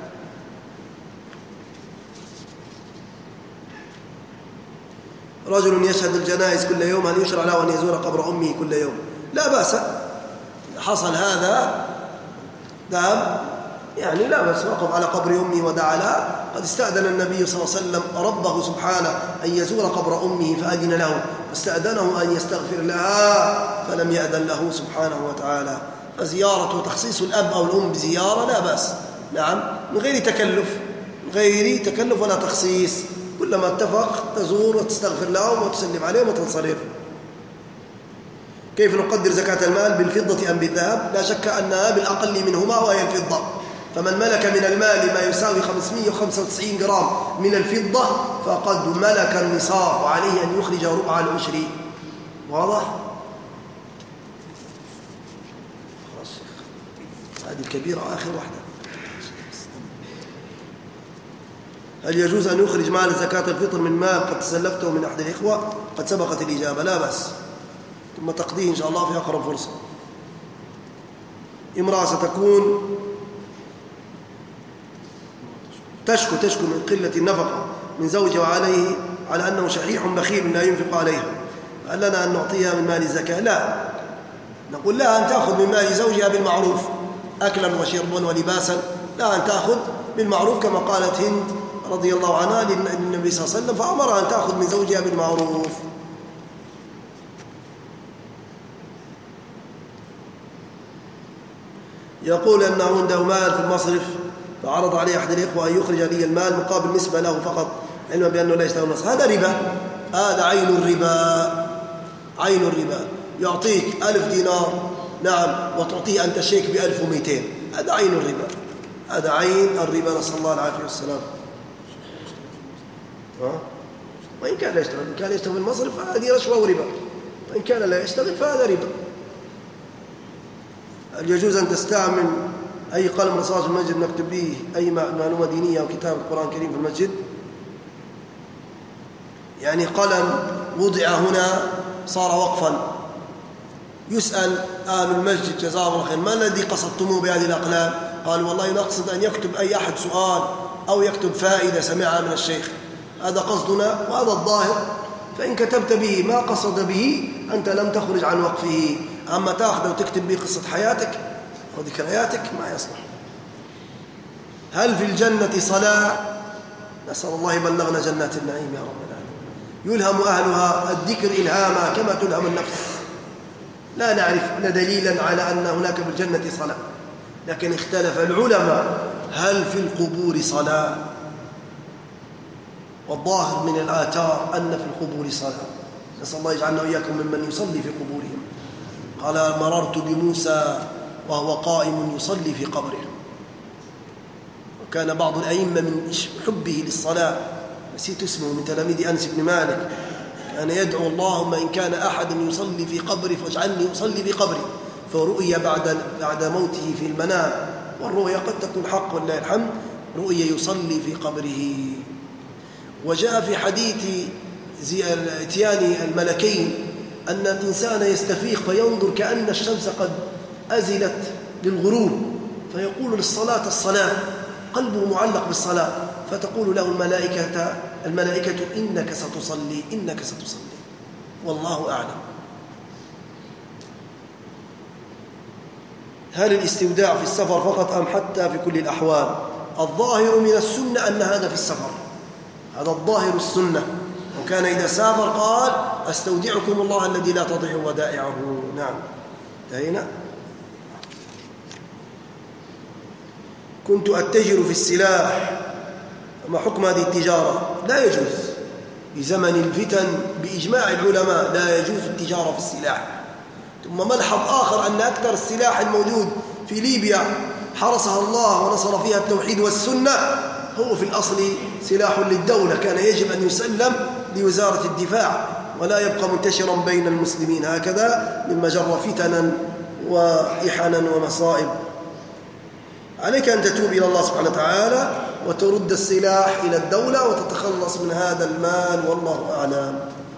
رجل يشهد الجنائز كل يوم، هل يشرع له أن يزور قبر أمه كل يوم؟ لا بأس، حصل هذا ذهب يعني لا بأس، وقف على قبر أمه ودعا لها. قد استأذن النبي صلى الله عليه وسلم ربه سبحانه أن يزور قبر أمه فأذن له، واستأذنه أن يستغفر لها فلم يأذن له سبحانه وتعالى. فزيارة وتخصيص الأب أو الأم بزيارة لا بأس. نعم، من غير تكلف ولا تخصيص، كلما اتفق تزور وتستغفر لهم وتسلم عليهم وتنصرف. كيف نقدر زكاة المال، بالفضة أم بالذهب؟ لا شك أنها بالأقل منهما وهي الفضة. فمن ملك من المال ما يساوي 595 جرام من الفضة فقد ملك النصاب، وعليه أن يخرج ربع العشر. واضح؟ خلاص، هذه الكبيرة آخر واحدة. هل يجوز أن يخرج مال زكاة الفطر من مال قد تسلفته من أحد الإخوة؟ قد سبقت الإجابة، لا بأس، ثم تقضيه إن شاء الله في أقرب فرصة. امرأة ستكون تشكو من قلة النفقة من زوجها عليه على أنه شحيح بخيل لا ينفق عليها، هل لنا أن نعطيها من مال الزكاة؟ لا، نقول لها أن تأخذ من مال زوجها بالمعروف أكلا وشربا ولباسا، لا أن تأخذ بالمعروف كما قالت هند رضي الله عنها للنبي صلى الله عليه وسلم فأمرها أن تأخذ من زوجها بالمعروف. يقول أنه عنده مال في المصرف فعرض عليه أحد الإخوة أن يخرج لي المال مقابل نسبة له فقط، علما بأنه لا يشتغل المصرف. هذا ربا، هذا عين الربا، عين الربا. يعطيك 1000 دينار نعم وتعطيه أنت شيك ب1200، هذا عين الربا، هذا عين الربا، نسأل الله العافية والسلام. وإن كان لا يشتغل، إن كان يشتغل في المصرف فهذه رشوة وربا، وإن كان لا يشتغل فهذا ربا. هل يجوز أن تستعمل أي قلم رصاص في المسجد نكتب به أي معلومة دينية أو كتاب القرآن الكريم في المسجد؟ يعني قلم وضع هنا صار وقفا، يسأل أهل المسجد جزاهم الله خير ما الذي قصدتموه بهذه الأقلام؟ قالوا والله نقصد أن يكتب أي أحد سؤال أو يكتب فائدة سمعها من الشيخ، هذا قصدنا وهذا الظاهر. فإن كتبت به ما قصد به أنت لم تخرج عن وقفه، أما تأخذ وتكتب به قصة حياتك وذكرياتك ما يصلح. هل في الجنة صلاة؟ نسأل الله يبلغنا جنات النعيم يا رب العالمين. يلهم أهلها الذكر إلهاما كما تلهم النفس. لا نعرف دليلا على أن هناك في الجنة صلاة، لكن اختلف العلماء هل في القبور صلاة؟ والظاهر من الآثار أن في القبور صلاة. نسأل الله يجعلنا وإياكم ممن يصلي في قبورهم. قال مررت بموسى وهو قائم يصلي في قبره. وكان بعض الأئمة من حبه للصلاة، نسيت اسمه، من تلاميذ أنس بن مالك، كان يدعو اللهم إن كان أحد يصلي في قبري فاجعلني أصلي في قبري، فرؤيا بعد موته في المنام، والرؤيا قد تكون حق ولله الحمد، رؤيا يصلي في قبره. وجاء في حديث اتيان الملكين أن الإنسان يستفيق فينظر كأن الشمس قد أزلت للغروب، فيقول للصلاة الصلاة، قلبه معلق بالصلاة، فتقول له الملائكة إنك ستصلي إنك ستصلي، والله أعلم. هل الاستوداع في السفر فقط أم حتى في كل الأحوال؟ الظاهر من السنة أن هذا في السفر، هذا الظاهر السنة، وكان إذا سافر قال أستودعكم الله الذي لا تضيع ودائعه. نعم انتهينا. كنت أتجر في السلاح، ما حكم هذه التجارة؟ لا يجوز في زمن الفتن بإجماع العلماء، لا يجوز التجارة في السلاح. ثم ملحظ آخر أن أكثر السلاح الموجود في ليبيا حرسها الله ونصر فيها التوحيد والسنة هو في الأصل سلاح للدولة، كان يجب أن يسلم لوزارة الدفاع ولا يبقى منتشرا بين المسلمين هكذا مما جر فتنا وإحنا ومصائب. عليك أن تتوب إلى الله سبحانه وتعالى وترد السلاح إلى الدولة وتتخلص من هذا المال، والله أعلم.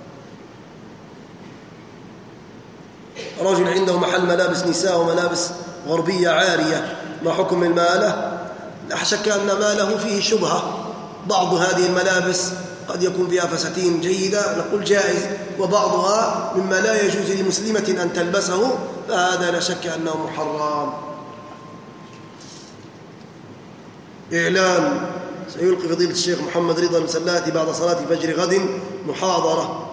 رجل عنده محل ملابس نساء وملابس غربية عارية، ما حكم المال؟ لا شك أن ماله فيه شبهة، بعض هذه الملابس قد يكون فيها فساتين جيدة نقول جائز، وبعضها مما لا يجوز لمسلمة أن تلبسه، فهذا لا شك أنه محرم. إعلان: سيلقي فضيلة الشيخ محمد رضا المسلاتي بعد صلاة فجر غد محاضرة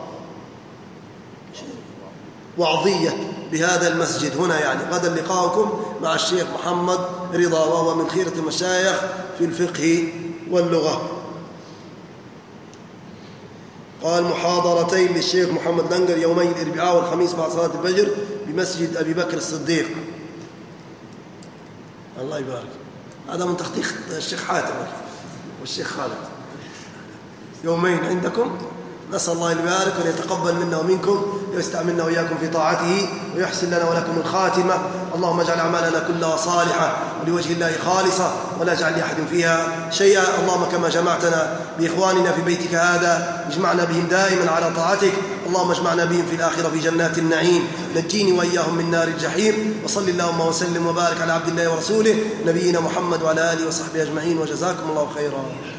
وعظية بهذا المسجد هنا، يعني غدا لقاؤكم مع الشيخ محمد رضا، وهو من خيرة المشايخ في الفقه واللغة. قال: محاضرتين للشيخ محمد لنقر يومي الأربعاء والخميس بعد صلاة الفجر بمسجد أبي بكر الصديق. الله يبارك. هذا من تخطيط الشيخ حاتم والشيخ خالد. يومين عندكم نسأل الله أن يبارك وأن يتقبل منا ومنكم ويستعملنا وإياكم في طاعته ويحسن لنا ولكم الخاتمة. اللهم اجعل أعمالنا كلها صالحة ولوجه الله خالصة ولا تجعل لأحد فيها شيئا. اللهم كما جمعتنا بإخواننا في بيتك هذا اجمعنا بهم دائما على طاعتك. اللهم اجمعنا بهم في الآخرة في جنات النعيم. نجيني وإياهم من نار الجحيم. وصل اللهم وسلم وبارك على عبد الله ورسوله نبينا محمد وعلى آله وصحبه أجمعين، وجزاكم الله خيرا.